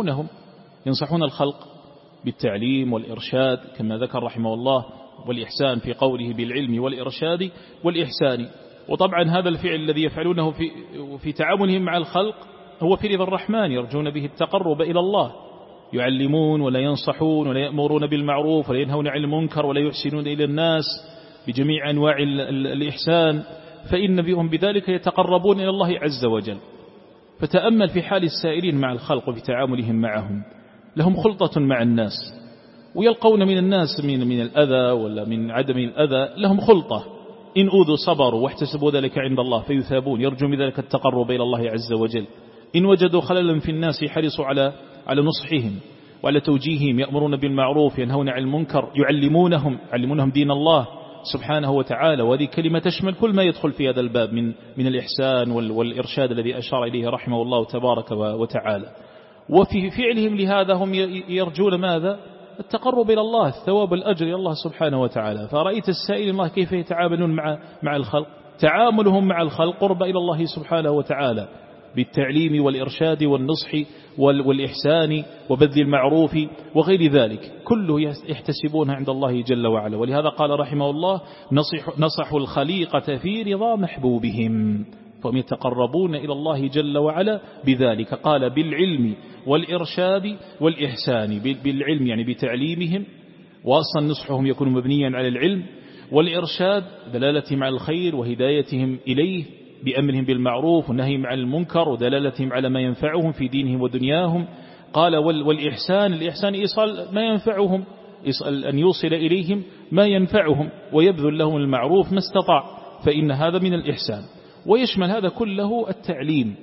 [SPEAKER 1] ينصحون الخلق بالتعليم والإرشاد كما ذكر رحمه الله، والإحسان في قوله بالعلم والإرشاد والإحسان. وطبعا هذا الفعل الذي يفعلونه في تعاملهم مع الخلق هو في رضا الرحمن، يرجون به التقرب إلى الله، يعلمون ولا ينصحون ولا يأمرون بالمعروف ولا ينهون عن المنكر ولا يحسنون إلى الناس بجميع أنواع الإحسان، فإن بهم بذلك يتقربون إلى الله عز وجل. فتأمل في حال السائرين مع الخلق وفي تعاملهم معهم، لهم خلطة مع الناس ويلقون من الناس من الأذى ولا من عدم الأذى، لهم خلطة، إن أوذوا صبروا واحتسبوا ذلك عند الله فيثابون، يرجون بذلك التقرب إلى الله عز وجل. إن وجدوا خللا في الناس حرصوا على نصحهم وعلى توجيههم، يأمرون بالمعروف ينهون عن المنكر، يعلمونهم دين الله سبحانه وتعالى. وهذه كلمة تشمل كل ما يدخل في هذا الباب من الإحسان والإرشاد الذي أشار إليه رحمه الله تبارك وتعالى. وفي فعلهم لهذا هم يرجون ماذا؟ التقرب إلى الله، الثواب والأجر إلى الله سبحانه وتعالى. فرأيت السائل الله كيف يتعاملون مع الخلق، تعاملهم مع الخلق قرب إلى الله سبحانه وتعالى بالتعليم والإرشاد والنصح والإحسان وبذل المعروف وغير ذلك، كله يحتسبونها عند الله جل وعلا. ولهذا قال رحمه الله: نصحوا الخليقة في رضا محبوبهم، فهم يتقربون إلى الله جل وعلا بذلك. قال: بالعلم والإرشاد والإحسان. بالعلم يعني بتعليمهم، وأصلا نصحهم يكون مبنيا على العلم، والإرشاد دلالتهم على الخير وهدايتهم إليه بأمرهم بالمعروف والنهي عن المنكر ودلالتهم على ما ينفعهم في دينهم ودنياهم. قال: الإحسان إيصال ما ينفعهم، أن يوصل إليهم ما ينفعهم ويبذل لهم المعروف ما استطاع، فإن هذا من الإحسان. ويشمل هذا كله التعليم،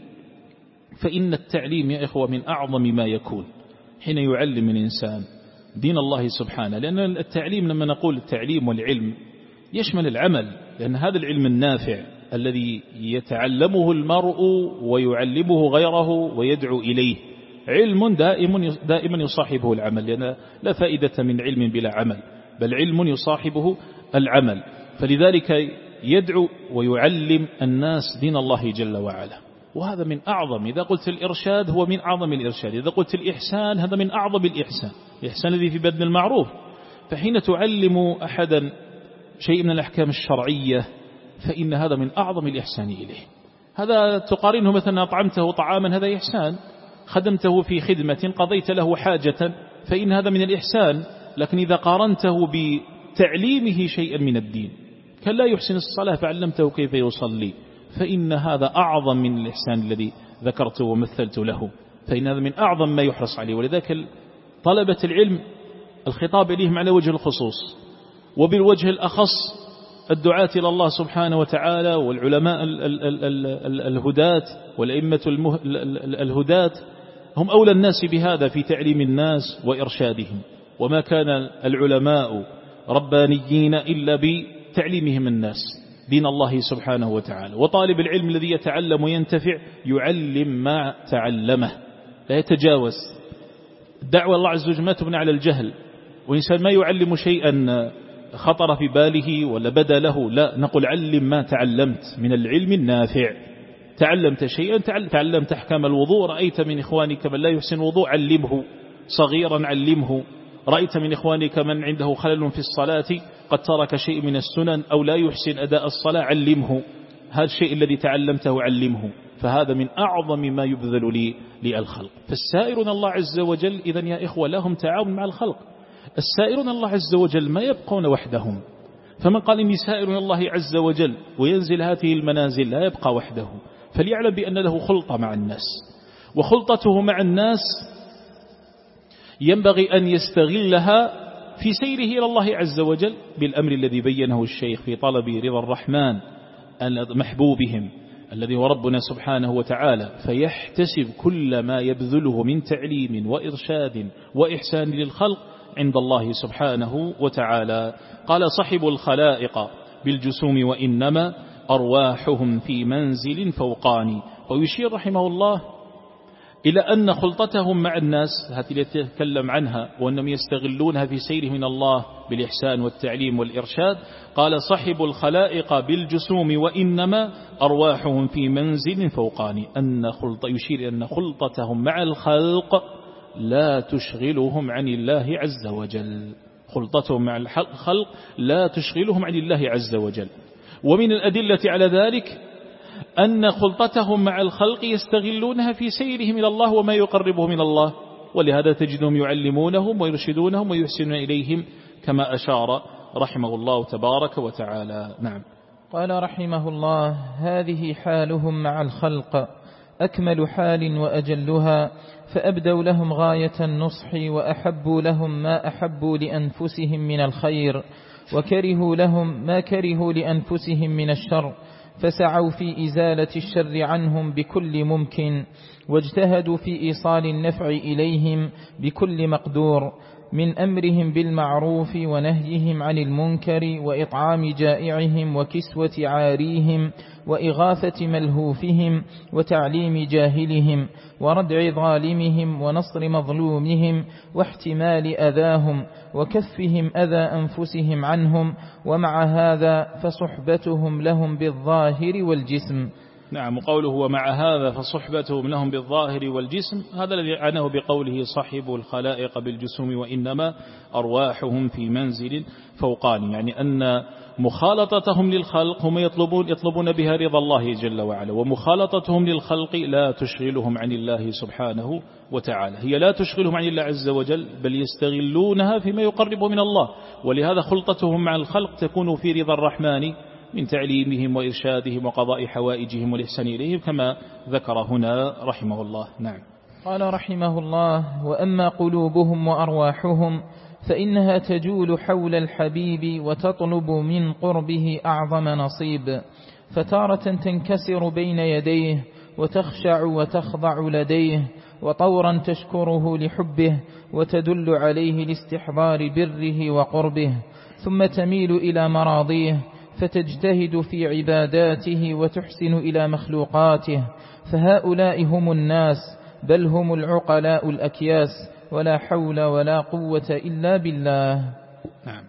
[SPEAKER 1] فإن التعليم يا إخوة من أعظم ما يكون حين يعلم الإنسان دين الله سبحانه. لأن التعليم لما نقول التعليم والعلم يشمل العمل، لأن هذا العلم النافع الذي يتعلمه المرء ويعلمه غيره ويدعو إليه علم دائما يصاحبه العمل، لأن لا فائدة من علم بلا عمل، بل علم يصاحبه العمل. فلذلك يدعو ويعلم الناس دين الله جل وعلا، وهذا من أعظم. إذا قلت الإرشاد هو من أعظم الإرشاد، إذا قلت الإحسان هذا من أعظم الإحسان، الإحسان الذي في بذل المعروف. فحين تعلم أحدا شيء من الأحكام الشرعية فإن هذا من أعظم الإحسان إليه. هذا تقارنه مثلا أطعمته طعاما، هذا إحسان، خدمته في خدمة، قضيت له حاجة، فإن هذا من الإحسان. لكن إذا قارنته بتعليمه شيئا من الدين، كان لا يحسن الصلاة فعلمته كيف يصلي، فإن هذا أعظم من الإحسان الذي ذكرته ومثلت له، فإن هذا من أعظم ما يحرص عليه. ولذلك طلبة العلم الخطاب إليهم على وجه الخصوص، وبالوجه الأخص الدعاة إلى الله سبحانه وتعالى والعلماء الهداة والأئمة الهداة، هم أولى الناس بهذا في تعليم الناس وإرشادهم. وما كان العلماء ربانيين إلا بتعليمهم الناس دين الله سبحانه وتعالى. وطالب العلم الذي يتعلم وينتفع يعلم ما تعلمه، لا يتجاوز. الدعوة الله عز وجل ما تبنى على الجهل، وإنسان ما يعلم شيئا خطر في باله ولا بدا له، لا، نقول علم ما تعلمت من العلم النافع. تعلمت شيئا، تعلمت أحكام الوضوء، رأيت من إخوانك من لا يحسن وضوء علمه، صغيرا علمه، رأيت من إخوانك من عنده خلل في الصلاة قد ترك شيء من السنن أو لا يحسن أداء الصلاة علمه، هذا الشيء الذي تعلمته علمه، فهذا من أعظم ما يبذل للخلق. فالسائرون الله عز وجل إذن يا إخوة لهم تعاون مع الخلق. السائرون الله عز وجل ما يبقون وحدهم، فمن قال إني سائر الله عز وجل وينزل هذه المنازل لا يبقى وحده، فليعلم بأن له خلطة مع الناس، وخلطته مع الناس ينبغي أن يستغلها في سيره إلى الله عز وجل بالأمر الذي بينه الشيخ في طلب رضا الرحمن محبوبهم الذي هو ربنا سبحانه وتعالى، فيحتسب كل ما يبذله من تعليم وإرشاد وإحسان للخلق عند الله سبحانه وتعالى. قال صحب الخلائق بالجسوم وإنما أرواحهم في منزل فوقاني. ويشير رحمه الله إلى أن خلطتهم مع الناس هذه التي يتكلم عنها وأنهم يستغلونها في سيره من الله بالإحسان والتعليم والإرشاد. قال صحب الخلائق بالجسوم وإنما أرواحهم في منزل فوقاني، يشير أن خلطتهم مع الخلق لا تشغلهم عن الله عز وجل، خلطتهم مع الخلق لا تشغلهم عن الله عز وجل. ومن الأدلة على ذلك أن خلطتهم مع الخلق يستغلونها في سيرهم إلى الله وما يقربهم من الله، ولهذا تجدهم يعلمونهم ويرشدونهم ويحسنون إليهم كما أشار رحمه الله تبارك وتعالى. نعم.
[SPEAKER 2] قال رحمه الله: هذه حالهم مع الخلق أكمل حال وأجلها، فأبدوا لهم غاية النصح وأحبوا لهم ما أحبوا لأنفسهم من الخير، وكرهوا لهم ما كرهوا لأنفسهم من الشر، فسعوا في إزالة الشر عنهم بكل ممكن، واجتهدوا في إيصال النفع إليهم بكل مقدور، من أمرهم بالمعروف ونهيهم عن المنكر، وإطعام جائعهم وكسوة عاريهم، وإغاثة ملهوفهم، وتعليم جاهلهم، وردع ظالمهم، ونصر مظلومهم، واحتمال أذاهم، وكفهم أذى أنفسهم عنهم، ومع هذا فصحبتهم لهم بالظاهر والجسم.
[SPEAKER 1] نعم. وقوله ومع هذا فصحبتهم لهم بالظاهر والجسم، هذا الذي عنه بقوله صحب الخلائق بالجسوم وإنما أرواحهم في منزل فوقاني، يعني أن مخالطتهم للخلق هم يطلبون بها رضا الله جل وعلا، ومخالطتهم للخلق لا تشغلهم عن الله سبحانه وتعالى، هي لا تشغلهم عن الله عز وجل، بل يستغلونها فيما يقربهم من الله. ولهذا خلطتهم مع الخلق تكون في رضا الرحمن من تعليمهم وإرشادهم وقضاء حوائجهم والإحسان إليهم كما ذكر هنا رحمه الله. نعم.
[SPEAKER 2] قال رحمه الله: وأما قلوبهم وأرواحهم فإنها تجول حول الحبيب وتطلب من قربه أعظم نصيب، فتارة تنكسر بين يديه وتخشع وتخضع لديه، وطورا تشكره لحبه وتدل عليه لاستحضار بره وقربه، ثم تميل إلى مراضيه فتجتهد في عباداته وتحسن إلى مخلوقاته، فهؤلاء هم الناس، بل هم العقلاء الأكياس، ولا حول ولا قوة إلا بالله.
[SPEAKER 1] نعم.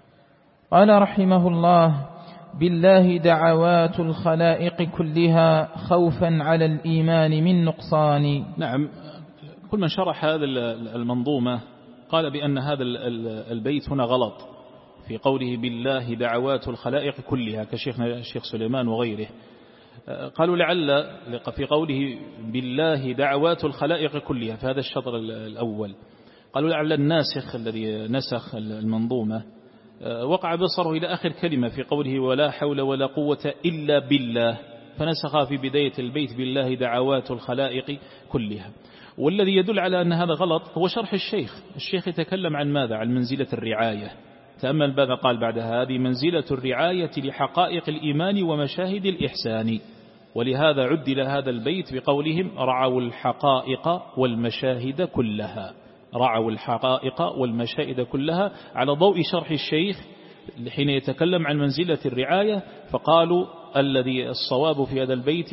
[SPEAKER 2] قال رحمه الله: بالله دعوات الخلائق كلها خوفا على الإيمان من نقصان.
[SPEAKER 1] نعم. كل من شرح هذا المنظومة قال بأن هذا البيت هنا غلط في قوله بالله دعوات الخلائق كلها كشيخنا الشيخ سليمان وغيره. قالوا لعل في قوله بالله دعوات الخلائق كلها في هذا الشطر الأول، قالوا لعل الناسخ الذي نسخ المنظومة وقع بصره إلى آخر كلمة في قوله ولا حول ولا قوة إلا بالله، فنسخها في بداية البيت بالله دعوات الخلائق كلها. والذي يدل على أن هذا غلط هو شرح الشيخ يتكلم عن ماذا؟ عن منزلة الرعاية. تأمل ماذا قال بعد هذه: منزلة الرعاية لحقائق الإيمان ومشاهد الإحسان. ولهذا عدل هذا البيت بقولهم رعوا الحقائق والمشاهد كلها، رعوا الحقائق والمشاهد كلها، على ضوء شرح الشيخ حين يتكلم عن منزلة الرعاية، فقالوا الذي الصواب في هذا البيت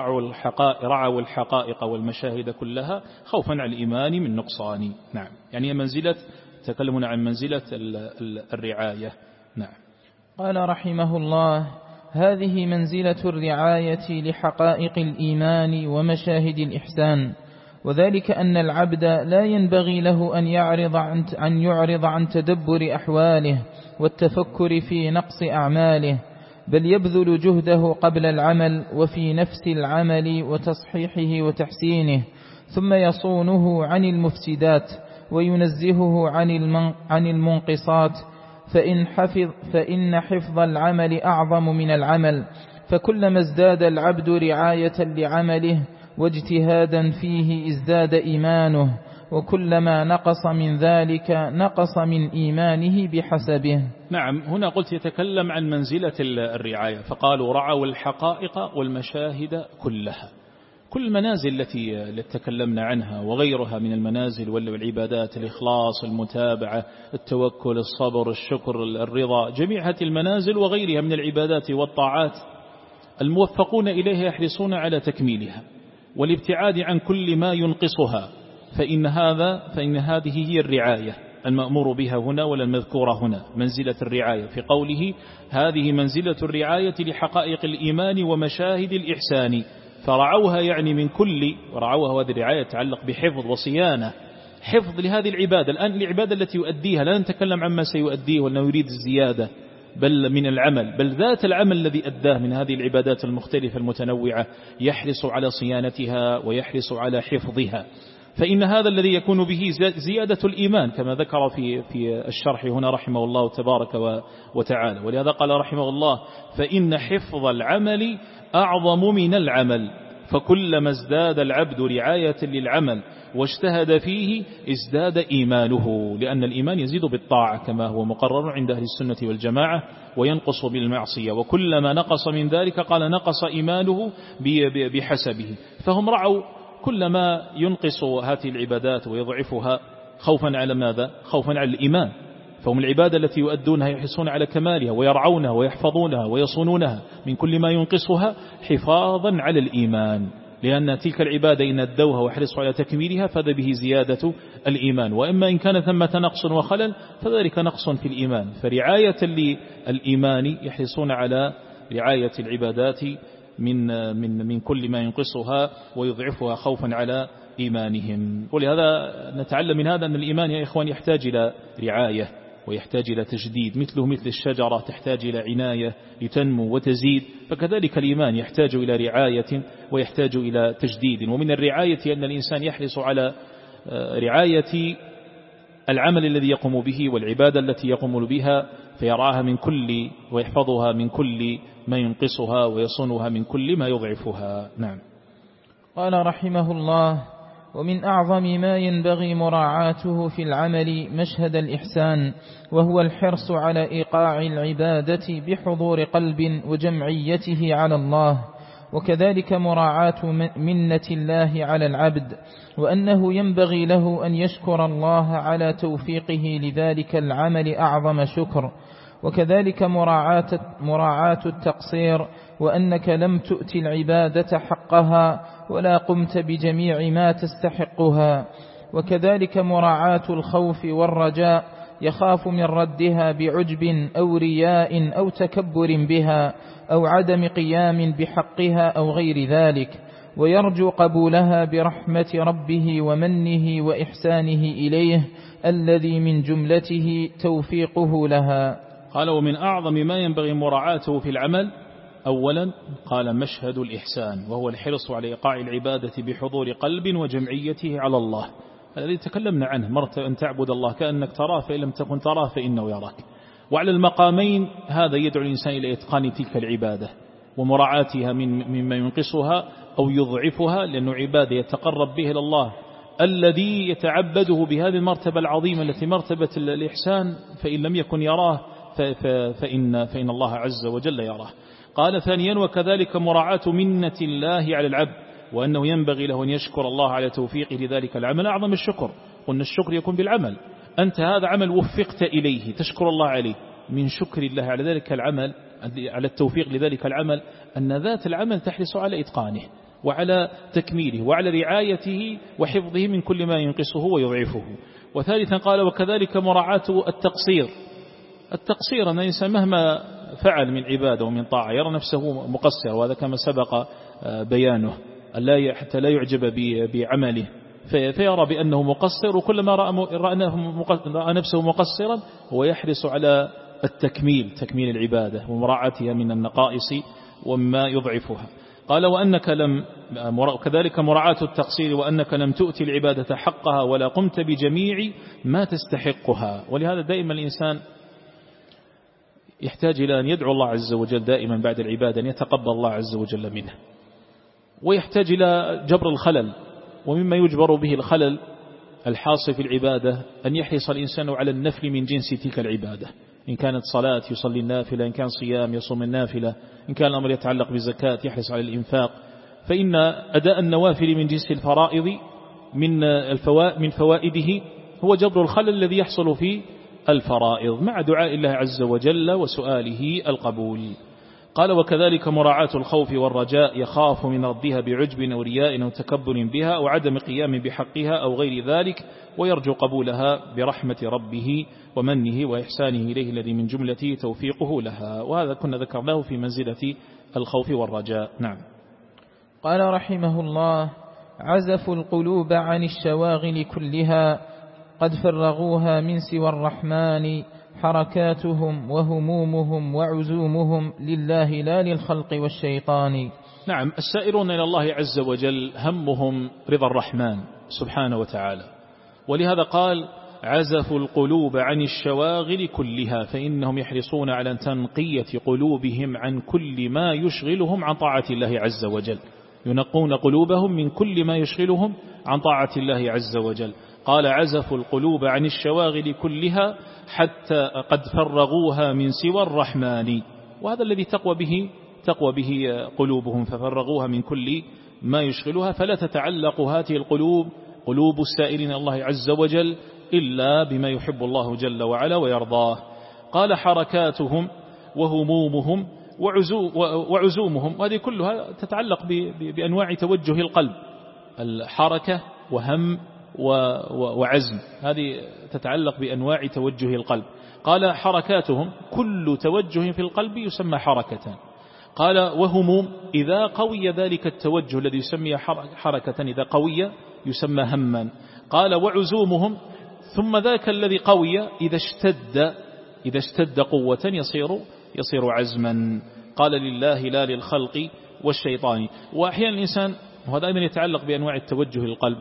[SPEAKER 1] رعوا الحقائق والمشاهد كلها خوفا على الإيمان من نقصان. نعم. يعني منزلة تكلمنا عن منزلة الرعاية. نعم.
[SPEAKER 2] قال رحمه الله: هذه منزلة الرعاية لحقائق الإيمان ومشاهد الإحسان، وذلك أن العبد لا ينبغي له أن يعرض عن تدبر أحواله والتفكر في نقص أعماله، بل يبذل جهده قبل العمل وفي نفس العمل وتصحيحه وتحسينه، ثم يصونه عن المفسدات وينزهه عن المنقصات، فإن حفظ العمل أعظم من العمل، فكلما ازداد العبد رعاية لعمله واجتهادا فيه ازداد إيمانه، وكلما نقص من ذلك نقص من إيمانه بحسبه.
[SPEAKER 1] نعم، هنا قلت يتكلم عن منزلة الرعاية، فقالوا رعوا الحقائق والمشاهد كلها. كل المنازل التي تكلمنا عنها وغيرها من المنازل والعبادات، الإخلاص، المتابعة، التوكل، الصبر، الشكر، الرضا، جميع هذه المنازل وغيرها من العبادات والطاعات الموفقون إليها يحرصون على تكميلها والابتعاد عن كل ما ينقصها، فإن هذه هي الرعاية المأمور بها هنا ولا المذكورة هنا، منزلة الرعاية، في قوله هذه منزلة الرعاية لحقائق الإيمان ومشاهد الإحسان، فرعوها يعني من كل، ورعوها هذه الرعاية تتعلق بحفظ وصيانة، حفظ لهذه العبادة. الآن العبادة التي يؤديها لا نتكلم عما سيؤديه وأنه يريد الزيادة بل من العمل، بل ذات العمل الذي أداه من هذه العبادات المختلفة المتنوعة يحرص على صيانتها ويحرص على حفظها، فإن هذا الذي يكون به زيادة الإيمان كما ذكر في الشرح هنا رحمه الله تبارك وتعالى. ولهذا قال رحمه الله فإن حفظ العمل أعظم من العمل، فكلما ازداد العبد رعاية للعمل واجتهد فيه ازداد إيمانه، لأن الإيمان يزيد بالطاعة كما هو مقرر عند أهل السنة والجماعة وينقص بالمعصية، وكلما نقص من ذلك قال نقص إيمانه بحسبه. فهم رعوا كل ما ينقص هذه العبادات ويضعفها خوفا على ماذا؟ خوفا على الإيمان، فهم العبادة التي يؤدونها يحرصون على كمالها ويرعونها ويحفظونها ويصونونها من كل ما ينقصها حفاظا على الإيمان، لأن تلك العبادة إن أدوها وحرصوا على تكميلها فذا به زيادة الإيمان، وإما إن كان ثمة نقص وخلل فذلك نقص في الإيمان. فرعاية للإيمان يحرصون على رعاية العبادات من كل ما ينقصها ويضعفها خوفا على إيمانهم. ولهذا نتعلم من هذا أن الإيمان يا إخوان يحتاج إلى رعاية ويحتاج إلى تجديد، مثله مثل الشجرة تحتاج إلى عناية لتنمو وتزيد، فكذلك الإيمان يحتاج إلى رعاية ويحتاج إلى تجديد. ومن الرعاية أن الإنسان يحرص على رعاية العمل الذي يقوم به والعبادة التي يقوم بها، فيرعاها من كل ويحفظها من كل ما ينقصها ويصونها من كل ما يضعفها. نعم.
[SPEAKER 2] قال رحمه الله ومن أعظم ما ينبغي مراعاته في العمل مشهد الإحسان، وهو الحرص على إيقاع العبادة بحضور قلب وجمعيته على الله، وكذلك مراعاة منة الله على العبد، وأنه ينبغي له أن يشكر الله على توفيقه لذلك العمل أعظم شكر، وكذلك مراعاة التقصير، وأنك لم تؤت العبادة حقها ولا قمت بجميع ما تستحقها، وكذلك مراعاة الخوف والرجاء، يخاف من ردها بعجب أو رياء أو تكبر بها أو عدم قيام بحقها أو غير ذلك، ويرجو قبولها برحمة ربه ومنه وإحسانه إليه الذي من جملته توفيقه لها.
[SPEAKER 1] قال ومن أعظم ما ينبغي مراعاته في العمل أولا قال مشهد الإحسان، وهو الحرص على إيقاع العبادة بحضور قلب وجمعيته على الله، الذي تكلمنا عنه مرت أن تعبد الله كأنك تراه فإن لم تكن تراه فإنه يراك. وعلى المقامين هذا يدعو الإنسان إلى إتقان تلك العبادة ومراعاتها مما ينقصها أو يضعفها، لأنه عبادة يتقرب به إلى الله الذي يتعبده بهذه المرتبة العظيمة التي مرتبة الإحسان، فإن لم يكن يراه فإن الله عز وجل يراه. قال ثانيا وكذلك مراعاة منة الله على العبد، وأنه ينبغي له أن يشكر الله على توفيقه لذلك العمل أعظم الشكر. قلنا الشكر يكون بالعمل، أنت هذا عمل وفقت إليه تشكر الله عليه، من شكر الله على ذلك العمل على التوفيق لذلك العمل أن ذات العمل تحرص على إتقانه وعلى تكميله وعلى رعايته وحفظه من كل ما ينقصه ويضعفه. وثالثا قال وكذلك مراعاة التقصير أن الإنسان مهما فعل من عبادة ومن طاعة يرى نفسه مقصر، وهذا كما سبق بيانه حتى لا يعجب بعمله فيرى بأنه مقصر، وكلما رأى نفسه مقصرا هو يحرص على تكميل العبادة ومراعاتها من النقائص وما يضعفها. قال كذلك مراعاة التقصير، وأنك لم تؤتي العبادة حقها ولا قمت بجميع ما تستحقها. ولهذا دائما الإنسان يحتاج إلى أن يدعو الله عز وجل دائما بعد العبادة أن يتقبل الله عز وجل منه، ويحتاج إلى جبر الخلل. ومما يجبر به الخلل الحاصل في العبادة أن يحرص الإنسان على النفل من جنس تلك العبادة، إن كانت صلاة يصلي النافلة، إن كان صيام يصوم النافلة، إن كان الأمر يتعلق بزكاة يحرص على الإنفاق. فإن أداء النوافل من جنس الفرائض من فوائده هو جبر الخلل الذي يحصل في الفرائض مع دعاء الله عز وجل وسؤاله القبول. قال وكذلك مراعاة الخوف والرجاء، يخاف من ردها بعجب أو رياء أو تكبر بها أو عدم قيام بحقها أو غير ذلك، ويرجو قبولها برحمة ربه ومنه وإحسانه إليه الذي من جملته توفيقه لها. وهذا كنا ذكرناه في منزلة الخوف والرجاء. نعم.
[SPEAKER 2] قال رحمه الله: عزفوا القلوب عن الشواغل كلها، قد فرغوها من سوى الرحمن، حركاتهم وهمومهم وعزومهم لله لا للخلق والشيطان.
[SPEAKER 1] نعم، السائرون إلى الله عز وجل همهم رضا الرحمن سبحانه وتعالى، ولهذا قال عزفوا القلوب عن الشواغل كلها، فإنهم يحرصون على تنقية قلوبهم عن كل ما يشغلهم عن طاعة الله عز وجل، ينقون قلوبهم من كل ما يشغلهم عن طاعة الله عز وجل. قال عزفوا القلوب عن الشواغل كلها حتى قد فرغوها من سوى الرحمن، وهذا الذي تقوى به قلوبهم، ففرغوها من كل ما يشغلها، فلا تتعلق هذه القلوب قلوب السائلين الله عز وجل إلا بما يحب الله جل وعلا ويرضاه. قال حركاتهم وهمومهم وعزومهم، وهذه كلها تتعلق بأنواع توجه القلب، الحركة وهم وعزم، هذه تتعلق بأنواع توجه القلب. قال حركاتهم، كل توجه في القلب يسمى حركة. قال وهموم، إذا قوي ذلك التوجه الذي يسمى حركة إذا قوي يسمى هما. قال وعزومهم، ثم ذاك الذي قوي إذا اشتد قوة يصير عزما. قال لله لا للخلق والشيطان. وأحيانا الإنسان، وهذا أيضا يتعلق بأنواع التوجه القلب،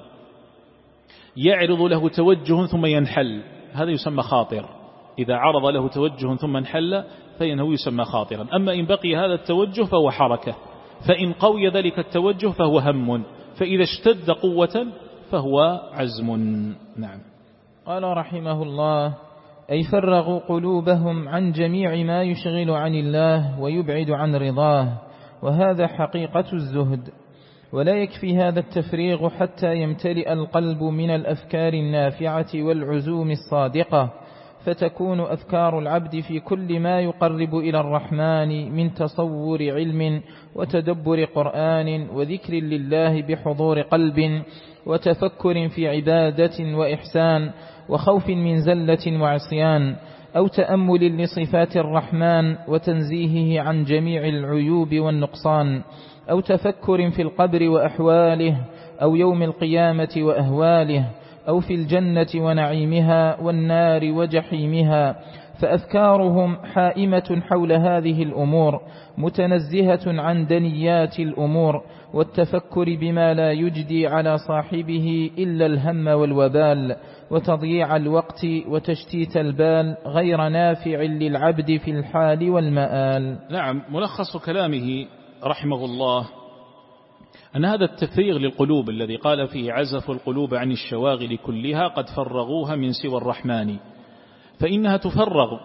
[SPEAKER 1] يعرض له توجه ثم ينحل، هذا يسمى خاطر. إذا عرض له توجه ثم انحل فإنه يسمى خاطرا. أما إن بقي هذا التوجه فهو حركة، فإن قوي ذلك التوجه فهو هم، فإذا اشتد قوة فهو عزم. نعم.
[SPEAKER 2] قال رحمه الله: أي فرغوا قلوبهم عن جميع ما يشغل عن الله ويبعد عن رضاه، وهذا حقيقة الزهد. ولا يكفي هذا التفريغ حتى يمتلئ القلب من الأفكار النافعة والعزوم الصادقة، فتكون أفكار العبد في كل ما يقرب إلى الرحمن من تصور علم وتدبر قرآن وذكر لله بحضور قلب وتفكر في عبادة وإحسان وخوف من زلة وعصيان، أو تأمل لصفات الرحمن وتنزيهه عن جميع العيوب والنقصان، أو تفكر في القبر وأحواله، أو يوم القيامة وأهواله، أو في الجنة ونعيمها والنار وجحيمها. فأفكارهم حائمة حول هذه الأمور، متنزهة عن دنيات الأمور، والتفكر بما لا يجدي على صاحبه إلا الهم والوبال وتضييع الوقت وتشتيت البال، غير نافع للعبد في الحال والمآل.
[SPEAKER 1] نعم. ملخص كلامه رحمه الله أن هذا التفريغ للقلوب الذي قال فيه عزفوا القلوب عن الشواغل كلها قد فرغوها من سوى الرحمن، فإنها تفرغ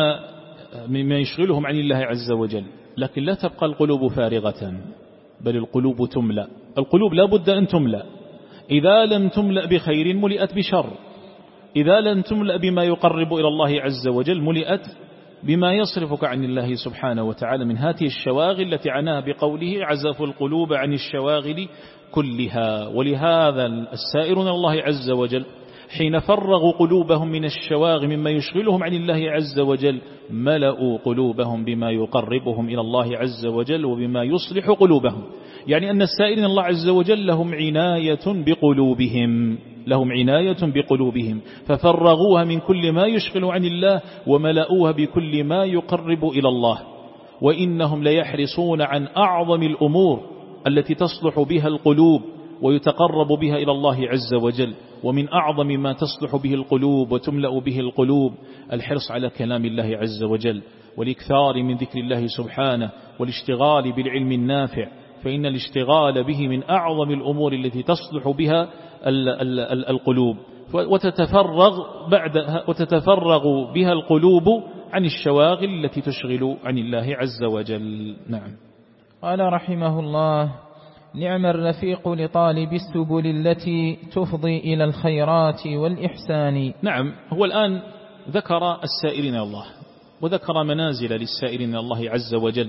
[SPEAKER 1] مما يشغلهم عن الله عز وجل، لكن لا تبقى القلوب فارغة، بل القلوب تملأ. القلوب لا بد أن تملأ، إذا لم تملأ بخير ملئت بشر، إذا لم تملأ بما يقرب إلى الله عز وجل ملئت بما يصرفك عن الله سبحانه وتعالى من هذه الشواغل التي عناها بقوله عزفوا القلوب عن الشواغل كلها. ولهذا السائرون الله عز وجل حين فرغوا قلوبهم من الشواغل مما يشغلهم عن الله عز وجل ملأوا قلوبهم بما يقربهم إلى الله عز وجل وبما يصلح قلوبهم. يعني أن السائلين الله عز وجل لهم عناية بقلوبهم ففرغوها من كل ما يشغل عن الله وملأوها بكل ما يقرب إلى الله. وإنهم ليحرصون عن أعظم الأمور التي تصلح بها القلوب ويتقرب بها إلى الله عز وجل. ومن أعظم ما تصلح به القلوب وتملأ به القلوب الحرص على كلام الله عز وجل والإكثار من ذكر الله سبحانه والاشتغال بالعلم النافع، فإن الاشتغال به من أعظم الأمور التي تصلح بها القلوب وتتفرغ بها القلوب عن الشواغل التي تشغل عن الله عز وجل. نعم.
[SPEAKER 2] قال رحمه الله: نعم الرفيق لطالب السبل التي تفضي إلى الخيرات والإحسان.
[SPEAKER 1] نعم، هو الآن ذكر السائرين إلى الله وذكر منازل للسائرين إلى الله عز وجل،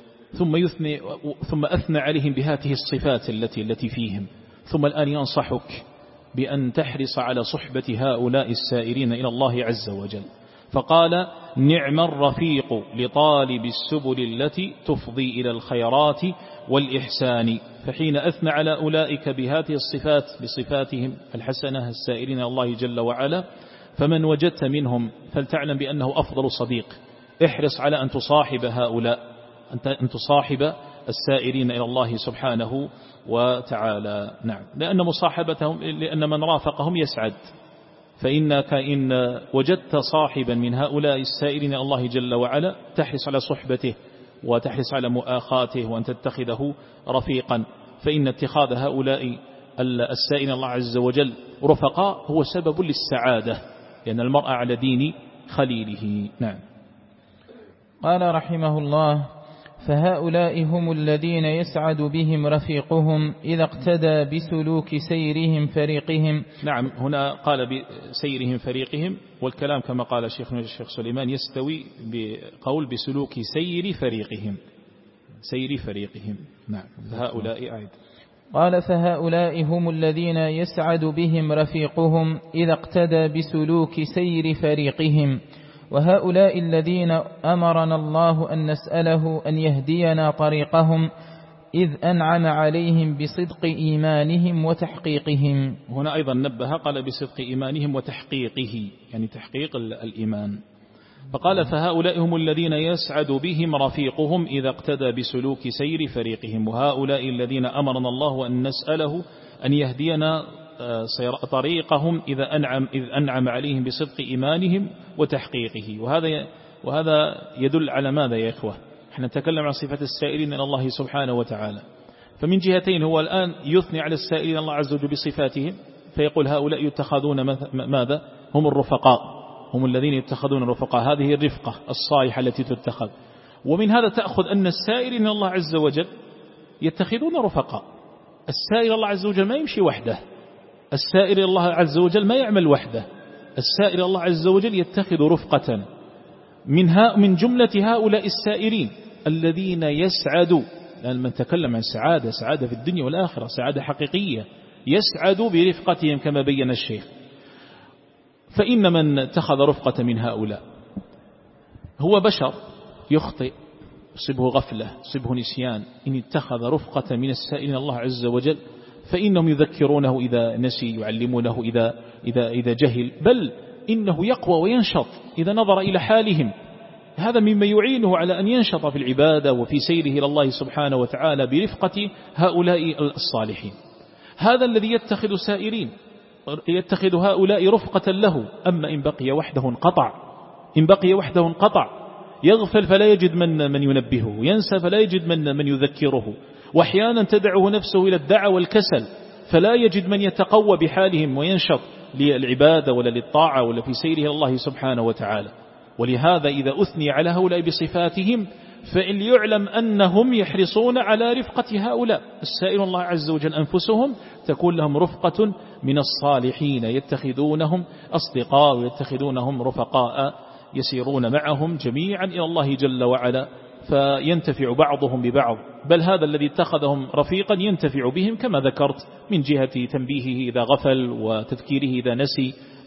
[SPEAKER 1] ثم أثنى عليهم بهذه الصفات التي فيهم. ثم الآن ينصحك بأن تحرص على صحبة هؤلاء السائرين إلى الله عز وجل، فقال: نعم الرفيق لطالب السبل التي تفضي إلى الخيرات والإحسان. فحين أثنى على أولئك بهذه الصفات بصفاتهم الحسنة السائرين إلى الله جل وعلا، فمن وجدت منهم فلتعلم بأنه أفضل صديق. احرص على أن تصاحب هؤلاء، أن تصاحب السائرين إلى الله سبحانه وتعالى. نعم، لأن من رافقهم يسعد. فإنك إن وجدت صاحبا من هؤلاء السائرين إلى الله جل وعلا تحرص على صحبته وتحرص على مؤاخاته وأن تتخذه رفيقا، فإن اتخاذ هؤلاء السائرين الله عز وجل رفقاء هو سبب للسعادة، لأن المرء على دين خليله. نعم.
[SPEAKER 2] قال رحمه الله: فهؤلاء هم الذين يسعد بهم رفيقهم إذا اقتدى بسلوك سيرهم فريقهم.
[SPEAKER 1] نعم، هنا قال بسيرهم فريقهم، والكلام كما قال شيخنا الشيخ سليمان يستوي بقول بسلوك سير فريقهم. نعم، فهؤلاء أعد.
[SPEAKER 2] قال: فهؤلاء هم الذين يسعد بهم رفيقهم إذا اقتدى بسلوك سير فريقهم، وهؤلاء الذين أمرنا الله أن نسأله أن يهدينا طريقهم إذ أنعم عليهم بصدق إيمانهم وتحقيقهم.
[SPEAKER 1] هنا أيضا نبه، قال بصدق إيمانهم وتحقيقه، يعني تحقيق الإيمان. فقال: فهؤلاء هم الذين يسعد بهم رفيقهم إذا اقتدى بسلوك سير فريقهم، وهؤلاء الذين أمرنا الله أن نسأله أن يهدينا طريقهم إذ أنعم عليهم بصدق إيمانهم وتحقيقه. وهذا يدل على ماذا يا إخوة؟ احنا نتكلم عن صفة السائلين إلى الله سبحانه وتعالى، فمن جهتين هو الآن يثني على السائلين الله عز وجل بصفاتهم، فيقول هؤلاء يتخذون ماذا؟ هم الرفقاء، هم الذين يتخذون الرفقاء، هذه الرفقة الصالحة التي تتخذ. ومن هذا تأخذ أن السائلين إلى الله عز وجل يتخذون رفقاء. السائل الله عز وجل ما يمشي وحده، السائر الله عز وجل ما يعمل وحده، السائر الله عز وجل يتخذ رفقة من جملة هؤلاء السائرين الذين يسعدوا. لأن من تكلم عن سعادة في الدنيا والآخرة، سعادة حقيقية، يسعد برفقتهم كما بين الشيخ. فإن من اتخذ رفقة من هؤلاء هو بشر يخطئ، يصيبه غفلة، يصيبه نسيان. إن اتخذ رفقة من السائلين الله عز وجل فإنهم يذكرونه إذا نسي، يعلمونه إذا جهل، بل إنه يقوى وينشط إذا نظر إلى حالهم. هذا مما يعينه على أن ينشط في العبادة وفي سيره إلى الله سبحانه وتعالى برفقة هؤلاء الصالحين. هذا الذي يتخذ هؤلاء رفقة له. أما إن بقي وحده انقطع، يغفل فلا يجد من ينبهه، ينسى فلا يجد من يذكره، وأحيانا تدعه نفسه إلى الدعوى والكسل فلا يجد من يتقوى بحالهم وينشط للعبادة ولا للطاعة ولا في سيره الله سبحانه وتعالى. ولهذا إذا أثني على هؤلاء بصفاتهم فإن يعلم أنهم يحرصون على رفقة هؤلاء السائل الله عز وجل، أنفسهم تكون لهم رفقة من الصالحين، يتخذونهم أصدقاء ويتخذونهم رفقاء يسيرون معهم جميعا إلى الله جل وعلا، فينتفع بعضهم ببعض. بل هذا الذي اتخذهم رفيقا ينتفع بهم كما ذكرت، من جهة تنبيهه إذا غفل وتذكيره إذا نسي،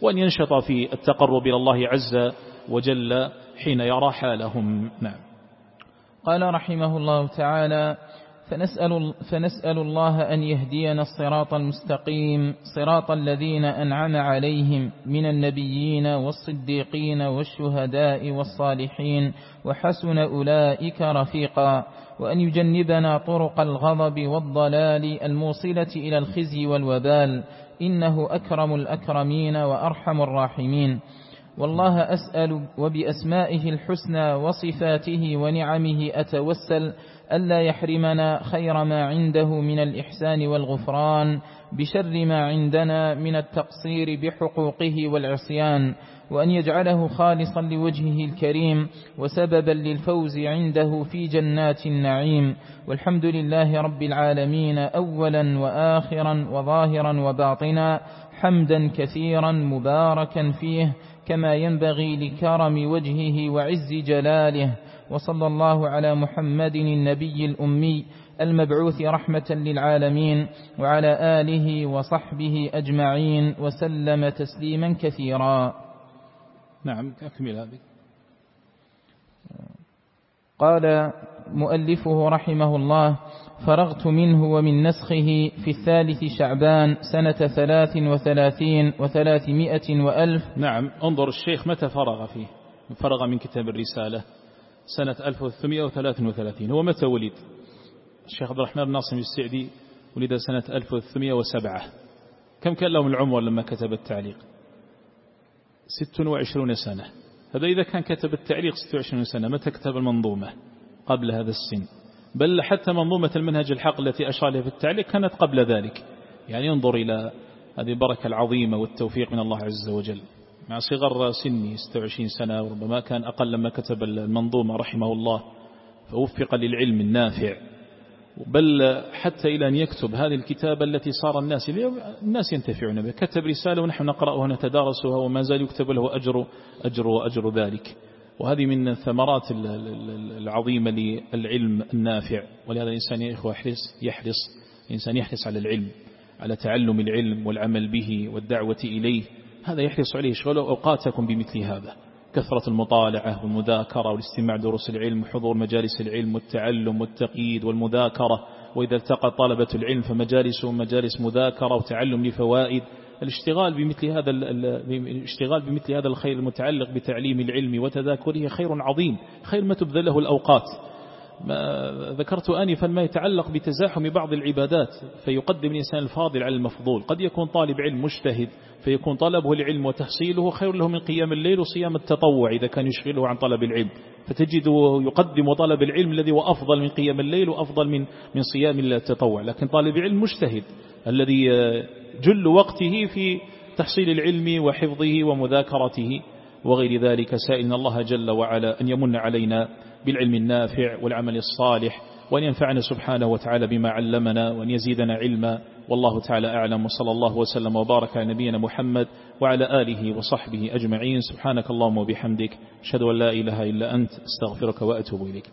[SPEAKER 1] وأن ينشط في التقرب إلى الله عز وجل حين يرى حالهم. نعم.
[SPEAKER 2] قال رحمه الله تعالى: فنسأل الله أن يهدينا الصراط المستقيم، صراط الذين أنعم عليهم من النبيين والصديقين والشهداء والصالحين وحسن أولئك رفيقا، وأن يجنبنا طرق الغضب والضلال الموصلة إلى الخزي والوبال، إنه أكرم الأكرمين وأرحم الراحمين. والله أسأل وبأسمائه الحسنى وصفاته ونعمه أتوسل ألا يحرمنا خير ما عنده من الإحسان والغفران بشر ما عندنا من التقصير بحقوقه والعصيان، وأن يجعله خالصا لوجهه الكريم وسببا للفوز عنده في جنات النعيم. والحمد لله رب العالمين أولا وآخرا وظاهرا وباطنا، حمدا كثيرا مباركا فيه كما ينبغي لكرم وجهه وعز جلاله. وصلى الله على محمد النبي الأمي المبعوث رحمة للعالمين وعلى آله وصحبه أجمعين وسلم تسليما كثيرا.
[SPEAKER 1] نعم، أكمل هذه.
[SPEAKER 2] قال مؤلفه رحمه الله: فرغت منه ومن نسخه في 3 شعبان سنة 33 و300 وألف.
[SPEAKER 1] نعم، انظر الشيخ متى فرغ فيه. فرغ من كتاب الرسالة سنة 1333. هو متى ولد؟ الشيخ عبد الرحمن بن ناصر السعدي ولد سنة 1307. كم كان له من العمر لما كتب التعليق؟ 26 سنة. هذا إذا كان كتب التعليق 26 سنة، متى كتب المنظومة؟ قبل هذا السن. بل حتى منظومة المنهج الحق التي أشار لها في التعليق كانت قبل ذلك. يعني انظر إلى هذه البركة العظيمة والتوفيق من الله عز وجل. مع صغر سني 26 سنة، وربما كان أقل لما كتب المنظومة رحمه الله، فوفق للعلم النافع. بل حتى إلى أن يكتب هذه الكتابة التي صار الناس ينتفعون بها. كتب رسالة ونحن نقرأها ونتدارسها وما زال يكتب له أجر ذلك. وهذه من الثمرات العظيمة للعلم النافع. ولهذا الإنسان يا إخوة يحرص على العلم، على تعلم العلم والعمل به والدعوة إليه. هذا يحرص عليه. شغلوا أوقاتكم بمثل هذا: كثرة المطالعة والمذاكرة والاستماع دروس العلم وحضور مجالس العلم والتعلم والتقييد والمذاكرة. وإذا التقى طلبة العلم فمجالسهم مجالس مذاكرة وتعلم لفوائد. الاشتغال بمثل هذا الخير المتعلق بتعليم العلم وتذاكره خير عظيم، خير ما تبذل له الأوقات. ما ذكرت آنفا ما يتعلق بتزاحم بعض العبادات، فيقدم الإنسان الفاضل على المفضول. قد يكون طالب علم مجتهد فيكون طلبه العلم وتحصيله خير له من قيام الليل وصيام التطوع إذا كان يشغله عن طلب العلم، فتجده يقدم طلب العلم الذي هو أفضل من قيام الليل وأفضل من صيام التطوع. لكن طالب علم مجتهد الذي جل وقته في تحصيل العلم وحفظه ومذاكرته وغير ذلك، سائلنا الله جل وعلا أن يمن علينا بالعلم النافع والعمل الصالح، وأن ينفعنا سبحانه وتعالى بما علمنا، وأن يزيدنا علما. والله تعالى أعلم، وصلى الله وسلم وبارك على نبينا محمد وعلى آله وصحبه أجمعين. سبحانك اللهم وبحمدك، أشهد أن لا إله إلا أنت، استغفرك وأتوب إليك.